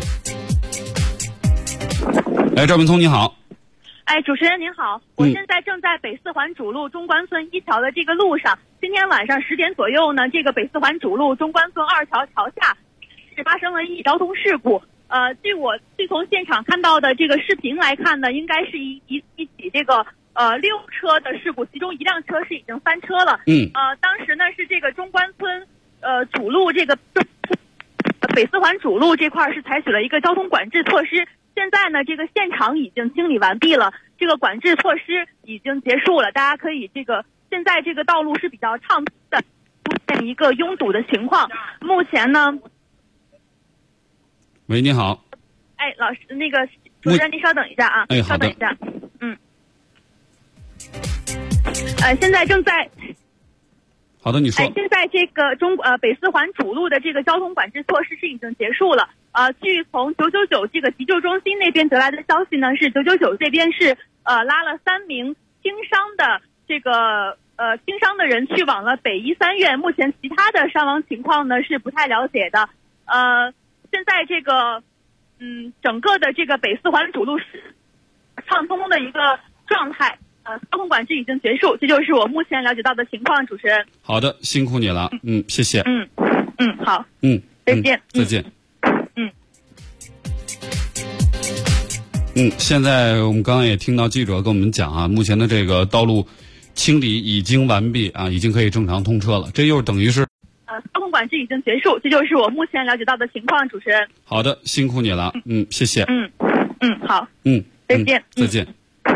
赵明聪你好。 主持人您好，我现在正在北四环主路中关村一桥的这个路上。今天晚上10点左右呢，这个北四环主路中关村2桥桥下是发生了一起交通事故。据从现场看到的这个视频来看呢，应该是一起这个6车的事故，其中1辆车是已经翻车了。当时呢是这个中关村主路这个北四环主路这块是采取了一个交通管制措施。现在呢，这个现场已经清理完毕了，这个管制措施已经结束了，大家可以现在这个道路是比较畅通的， 现一个拥堵的情况。目前呢， 喂，你好。 哎，老师，那个主持人，您稍等一下啊。 哎，好的。 稍等一下。现在正在。 好的，你说。 现在这个北四环主路的这个交通管制措施是已经结束了。据从999这个急救中心那边得来的消息呢，是999这边是拉了3名轻伤的轻伤的人去往了北医3院，目前其他的伤亡情况呢是不太了解的。现在这个整个的这个北四环主路是畅通的一个状态。交通管制已经结束，这就是我目前了解到的情况。主持人， 好的，辛苦你了，谢谢。 好，再见， 再见。现在我们刚刚也听到记者跟我们讲啊，目前的这个道路清理已经完毕啊，已经可以正常通车了。这又等于是交通管制已经结束，这就是我目前了解到的情况。主持人， 好的，辛苦你了，谢谢。 好，再见， 再见。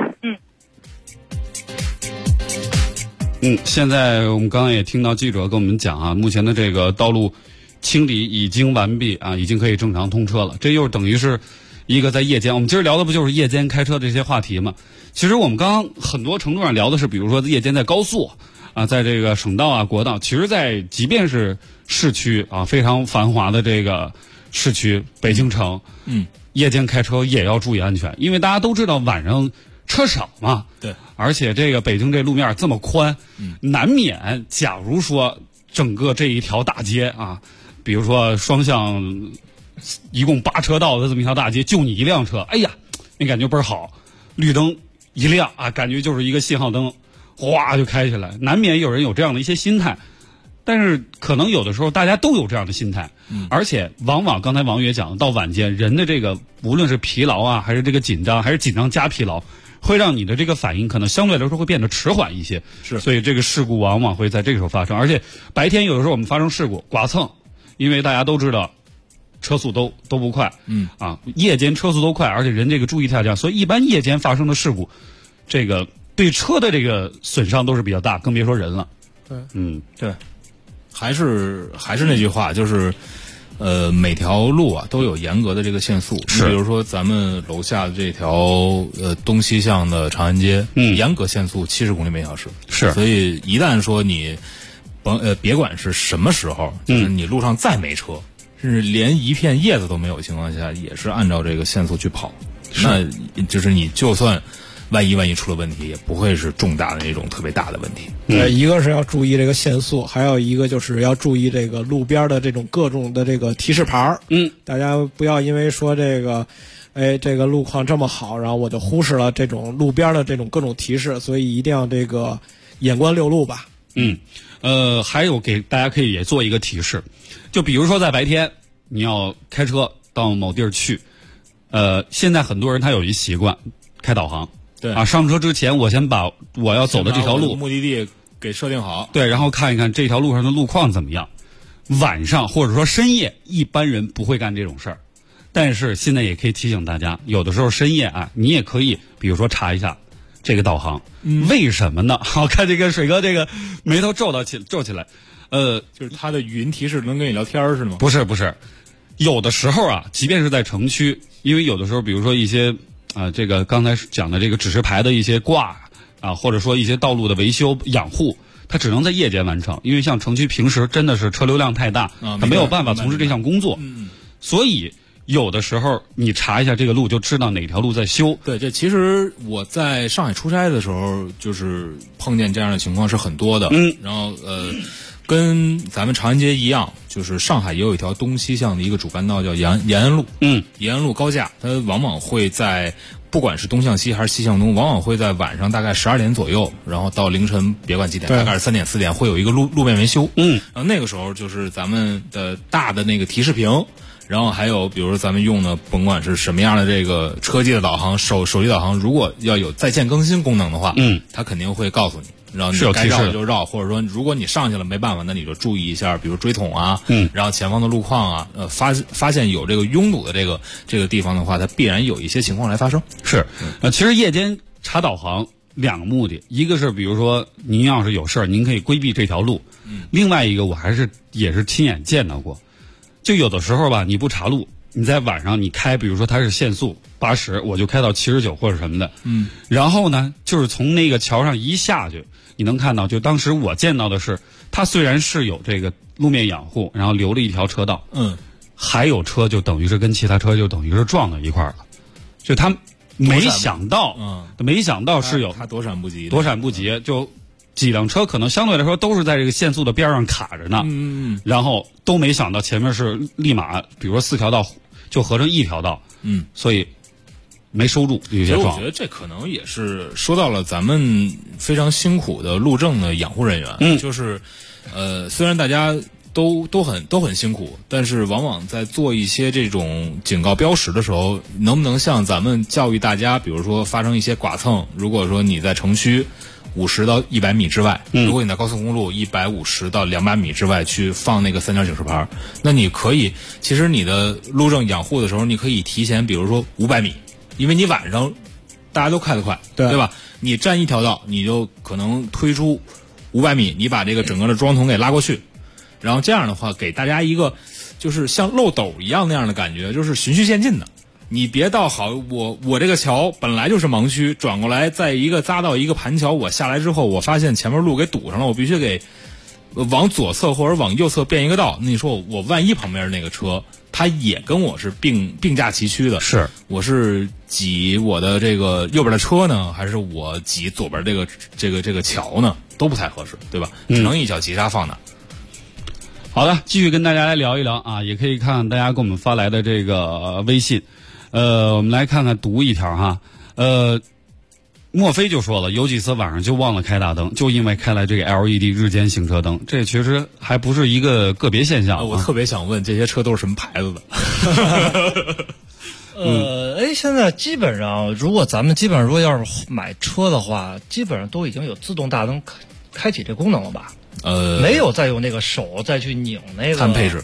现在我们刚刚也听到记者跟我们讲啊，目前的这个道路清理已经完毕啊，已经可以正常通车了。这又等于是一个在夜间，我们今儿聊的不就是夜间开车这些话题吗？其实我们刚刚很多程度上聊的是，比如说夜间在高速啊，在这个省道啊、国道，其实在即便是市区啊非常繁华的这个市区北京城，夜间开车也要注意安全，因为大家都知道晚上车少嘛， 对， 而且这个北京这路面这么宽，难免假如说整个这一条大街啊，比如说双向一共8车道的这么一条大街，就你一辆车，哎呀，那感觉倍儿好，绿灯一亮啊，感觉就是一个信号灯，哗就开起来，难免有人有这样的一些心态。但是可能有的时候大家都有这样的心态，而且往往刚才王宇讲到晚间人的这个无论是疲劳啊，还是这个紧张，还是紧张加疲劳，会让你的这个反应可能相对来说会变得迟缓一些，所以这个事故往往会在这个时候发生。而且白天有的时候我们发生事故剐蹭，因为大家都知道车速都不快，夜间车速都快，而且人这个注意下降，所以一般夜间发生的事故，这个对车的这个损伤都是比较大，更别说人了。 对，还是那句话，就是每条路啊都有严格的这个限速。 是， 比如说咱们楼下的这条东西向的长安街，严格限速70公里每小时。 是， 所以一旦说你别管是什么时候，就是你路上再没车，甚至连一片叶子都没有的情况下，也是按照这个限速去跑。那就是你就算万一出了问题，也不会是重大的那种特别大的问题。 一个是要注意这个限速，还有一个就是要注意这个路边的这种各种的这个提示牌。大家不要因为说这个，这个路况这么好，然后我就忽视了这种路边的这种各种提示，所以一定要这个眼观六路吧。 还有给大家可以也做一个提示，就比如说在白天你要开车到某地儿去，现在很多人他有一习惯开导航。 对上车之前我先把我要走的这条路目的地给设定好， 对，然后看一看这条路上的路况怎么样。晚上或者说深夜一般人不会干这种事儿，但是现在也可以提醒大家，有的时候深夜你也可以比如说查一下这个导航。为什么呢？我看这个水哥这个眉头皱起来， 就是他的语音提示能跟你聊天是吗？ 不是，有的时候即便是在城区，因为有的时候比如说一些这个刚才讲的这个指示牌的一些挂或者说一些道路的维修养护，它只能在夜间完成，因为像城区平时真的是车流量太大，它没有办法从事这项工作，所以有的时候你查一下这个路就知道哪条路在修。 对，这其实我在上海出差的时候就是碰见这样的情况是很多的。然后跟咱们长安街一样，就是上海也有一条东西向的一个主干道叫延安路。延安路高架，它往往会在不管是东向西还是西向东，往往会在晚上大概12点左右，然后到凌晨别管几点，大概是3点4点会有一个路面维修。然后那个时候就是咱们的大的那个提示屏，然后还有比如说咱们用的甭管是什么样的这个车机的导航、手机导航，如果要有在线更新功能的话，它肯定会告诉你。然后你该绕就绕，或者说如果你上去了没办法，那你就注意一下，比如追桶然后前方的路况发现有这个拥堵的这个地方的话，它必然有一些情况来发生。 是，其实夜间查导航 2个目的，一个是比如说您要是有事儿，您可以规避这条路，另外一个我也是亲眼见到过，就有的时候吧，你不查路，你在晚上你开，比如说它是限速80，我就开到79或者什么的，然后呢，就是从那个桥上一下去，你能看到，就当时我见到的是，它虽然是有这个路面养护，然后留了一条车道，还有车就等于是跟其他车就等于是撞到一块儿了，就他没想到，是有他躲闪不及， 就几辆车可能相对来说都是在这个限速的边上卡着呢，然后都没想到前面是立马，比如说4条道就合成1条道，所以没收住有些撞。 所以我觉得这可能也是说到了咱们非常辛苦的路政的养护人员，就是虽然大家都很辛苦，但是往往在做一些这种警告标识的时候，能不能像咱们教育大家，比如说发生一些剐蹭，如果说你在城区50到100米之外，如果你在高速公路150到200米之外去放那个3角警示牌，那你可以，其实你的路政养护的时候，你可以提前，比如说500米，因为你晚上大家都开得快，对吧？你占1条道，你就可能推出500米，你把这个整个的装筒给拉过去。然后这样的话，给大家一个就是像漏斗一样那样的感觉，就是循序渐进的。你别到好，我这个桥本来就是盲区，转过来在一个匝道一个盘桥，我下来之后，我发现前面路给堵上了，我必须给往左侧或者往右侧变一个道。那你说我万一旁边那个车，它也跟我是并驾齐驱的， 是我是挤我的这个右边的车呢，还是我挤左边这个桥呢？都不太合适，对吧？只能一脚急刹放那。 好的，继续跟大家来聊一聊啊，也可以看看大家给我们发来的这个微信。我们来看看读一条哈，墨菲就说了，有几次晚上就忘了开大灯，就因为开了这个 LED 日间行车灯，这其实还不是一个个别现象。 我特别想问，这些车都是什么牌子的？ 现在基本上，如果要是买车的话，基本上都已经有自动大灯开启这功能了吧？没有再用那个手再去拧那个。 看配置。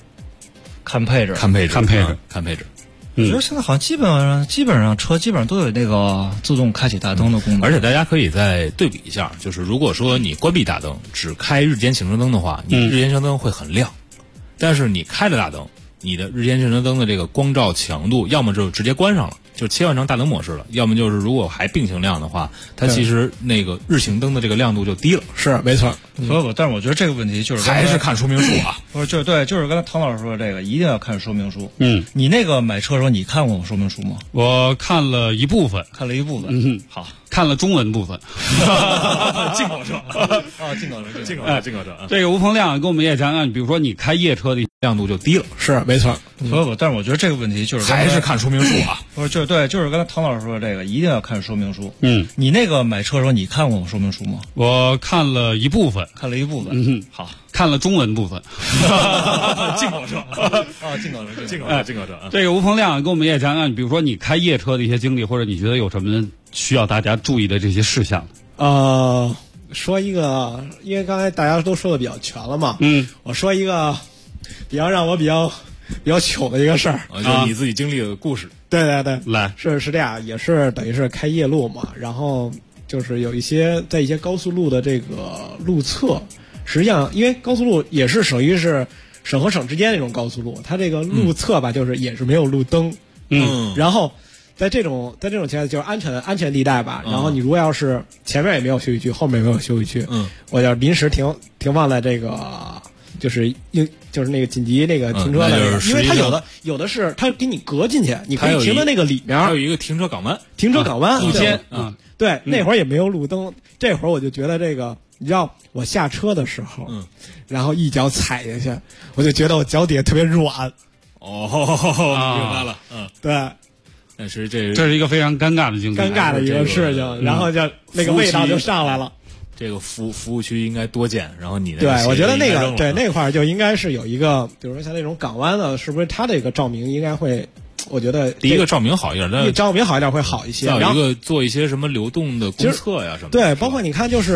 我觉得现在好像基本上车基本上都有那个自动开启大灯的功能。 而且大家可以再对比一下，就是如果说你关闭大灯，只开日间行车灯的话，你日间行车灯会很亮，但是你开了大灯，你的日间行车灯的这个光照强度，要么就直接关上了，就切换成大灯模式了，要么就是如果还并行亮的话，它其实那个日行灯的这个亮度就低了。 是没错。 但是我觉得这个问题就是还是看说明书啊。 就是刚才唐老师说的这个，一定要看说明书。你那个买车的时候，你看过说明书吗？ 我看了一部分。 好， 看了中文部分。 进口车啊，进口车。 这个吴鹏亮跟我们也讲讲，比如说你开夜车的亮度就低了。 是没错。 但是我觉得这个问题就是还是看说明书啊。 就是刚才唐老师说的这个，一定要看说明书。你那个买车的时候，你看过说明书吗？ 我看了一部分。 好， 看了中文部分。 进口车啊，进口车。 这个吴鹏亮跟我们也讲讲，比如说你开夜车的一些经历，或者你觉得有什么需要大家注意的这些事项。 说一个，因为刚才大家都说的比较全了嘛，我说一个让我比较糗的一个事儿， 就是你自己经历的故事。 对， 来， 是这样，也是等于是开夜路嘛，然后就是有在一些高速路的这个路侧，实际上因为高速路也是属于是省和省之间那种高速路，它这个路侧吧，就是也是没有路灯，然后在这种情况下就是安全地带吧，然后你如果要是前面也没有休息区，后面也没有休息区，我要临时停放在这个就是那个紧急那个停车的那个，因为它有的是它给你隔进去，你可以停在那个里面， 还有一个停车港湾， 路肩，对，那会儿也没有路灯，这会儿我就觉得这个，你知道我下车的时候，然后一脚踩下去，我就觉得我脚底下特别软。 明白了， 对。 但是这是一个非常尴尬的经历， 尴尬的一个事情，然后就那个味道就上来了。 这个服务区应该多见，然后你对，我觉得那个对那块儿就应该是有一个，比如说像那种港湾的，是不是它这个照明应该会？我觉得第一个照明好一点，但照明好一点会好一些。 再有一个做一些什么流动的公测呀什么的。 对，包括你看，就是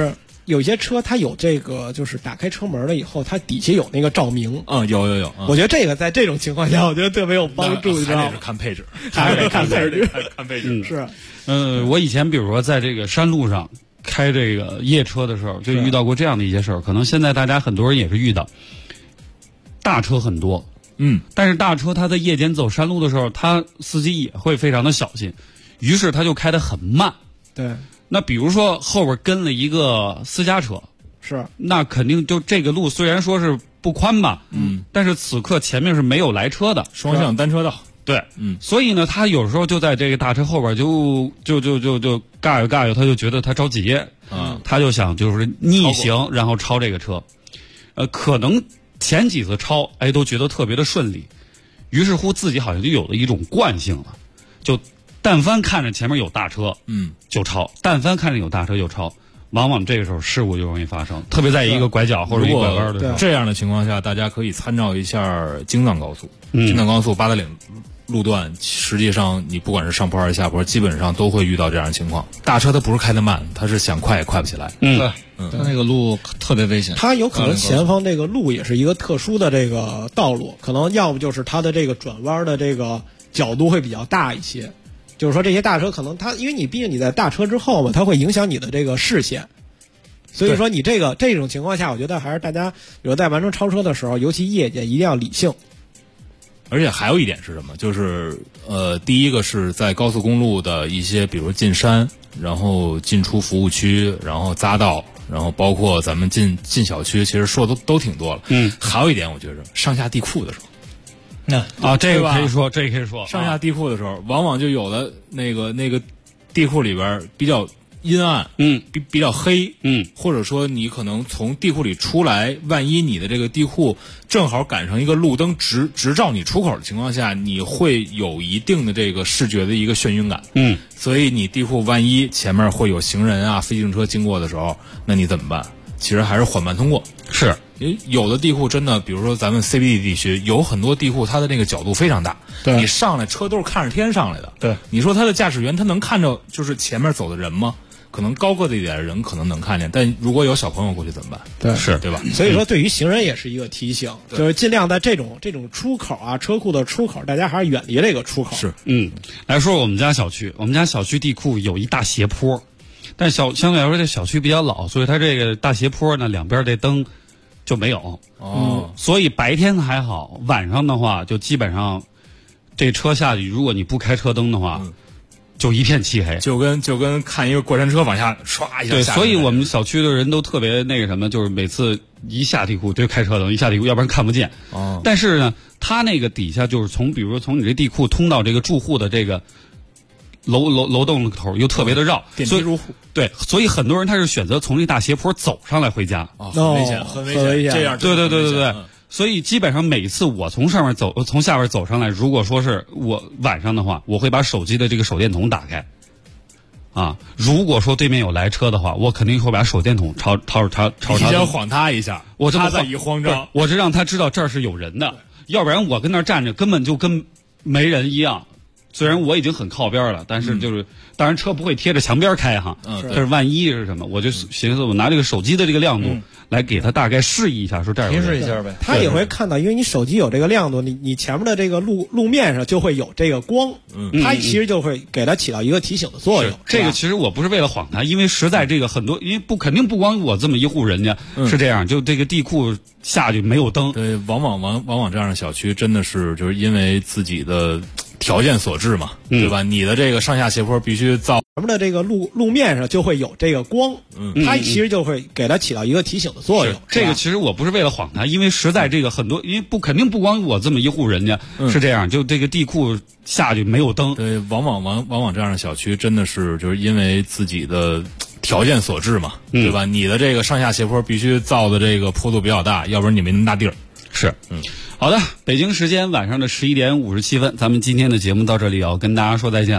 有些车它有这个，就是打开车门了以后，它底下有那个照明。 有。 我觉得这个在这种情况下，我觉得特别有帮助，你知道吗？ 还得看配置， 还是得看配置， 看配置。 是。 我以前比如说在这个山路上开这个夜车的时候，就遇到过这样的一些事儿。可能现在大家很多人也是遇到，大车很多，但是大车它在夜间走山路的时候，它司机也会非常的小心，于是他就开得很慢。 对。 那比如说后边跟了一个私家车， 是， 那肯定就这个路虽然说是不宽吧，但是此刻前面是没有来车的， 双向单车道。 对，所以呢，他有时候就在这个大车后边就尬悠，他就觉得他着急，他就想就是逆行，然后超这个车，可能前几次超，都觉得特别的顺利，于是乎自己好像就有了一种惯性了，就但凡看着前面有大车，就超；但凡看着有大车就超，往往这个时候事故就容易发生，特别在一个拐角或者一个拐弯的时候。 这样的情况下，大家可以参照一下京藏高速。京藏高速八达岭路段，实际上你不管是上坡还是下坡，基本上都会遇到这样的情况。大车它不是开得慢，它是想快也快不起来。 它那个路特别危险。 它有可能前方这个路也是一个特殊的这个道路，可能要不就是它的这个转弯的这个角度会比较大一些。就是说这些大车可能它，因为你毕竟你在大车之后嘛，它会影响你的这个视线，所以说你这种情况下，我觉得还是大家比如在完成超车的时候，尤其夜间一定要理性。 而且还有一点是什么？就是第一个是在高速公路的一些，比如进山，然后进出服务区，然后匝道，然后包括咱们进小区，其实说的都挺多了。还有一点，我觉着上下地库的时候。 这个可以说，这个可以说， 上下地库的时候，往往就有的那个地库里边比较阴暗，比较黑，或者说你可能从地库里出来，万一你的这个地库正好赶上一个路灯直照你出口的情况下，你会有一定的这个视觉的一个眩晕感，所以你地库万一前面会有行人啊、非机动车经过的时候，那你怎么办？其实还是缓慢通过。 是， 因为有的地库真的，比如说咱们 CBD 地区有很多地库，它的那个角度非常大，你上来车都是看着天上来的。 对， 你说他的驾驶员他能看着就是前面走的人吗？可能高个子一点的人可能能看见，但如果有小朋友过去怎么办？ 对， 是对吧？ 所以说，对于行人也是一个提醒，就是尽量在这种出口啊，车库的出口，大家还是远离这个出口。 是， 来说我们家小区，地库有一大斜坡。但相对来说，这小区比较老，所以它这个大斜坡呢，两边这灯就没有。所以白天还好，晚上的话就基本上这车下去，如果你不开车灯的话，就一片漆黑， 就跟看一个过山车往下唰一下。 对，所以我们小区的人都特别那个什么，就是每次一下地库就开车灯，一下地库，要不然看不见。但是呢，它那个底下就是比如说从你这地库通到这个住户的这个。楼栋口又特别的绕， 电梯入户。 对，所以很多人他是选择从这大斜坡走上来回家。 很危险，很危险。这样， 对。所以基本上每次我从下边走上来，如果说是我晚上的话，我会把手机的这个手电筒打开。如果说对面有来车的话，我肯定会把手电筒朝他。 提前晃他一下，他再一慌张， 我就让他知道这儿是有人的，要不然我跟那儿站着根本就跟没人一样。虽然我已经很靠边了，但是当然车不会贴着墙边开哈，但是万一是什么，我就寻思我拿这个手机的这个亮度来给他大概示意一下，说这儿提示一下呗。 他也会看到，因为你手机有这个亮度，你前面的这个路面上就会有这个光，它其实就会给它起到一个提醒的作用。 这个其实我不是为了晃他，因为实在这个很多，因为肯定不光我这么一户人家是这样，就这个地库下去没有灯。 对，往往这样的小区真的是就是因为自己的条件所致嘛，对吧？你的这个上下斜坡必须造前面的这个路面上就会有这个光，它其实就会给它起到一个提醒的作用。 这个其实我不是为了晃他，因为实在这个很多，因为肯定不光我这么一户人家是这样，就这个地库下去没有灯。 对，往往这样的小区真的是就是因为自己的条件所致嘛，对吧？你的这个上下斜坡必须造的这个坡度比较大，要不然你没那么大地儿。 是，好的，北京时间晚上的11点57分，咱们今天的节目到这里要跟大家说再见了。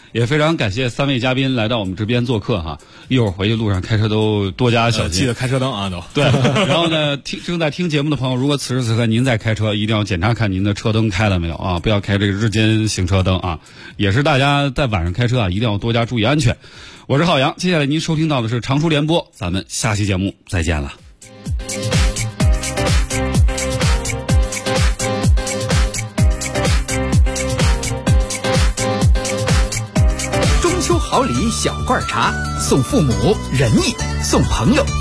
也非常感谢3位嘉宾来到我们这边做客哈，一会儿回去路上开车都多加小心， 记得开车灯啊都。 对，然后呢，正在听节目的朋友，如果此时此刻您在开车，一定要检查看您的车灯开了没有啊，不要开这个日间行车灯啊，也是大家在晚上开车啊，一定要多加注意安全。我是浩洋，接下来您收听到的是长途联播，咱们下期节目再见了。 好礼小罐茶，送父母仁义，送朋友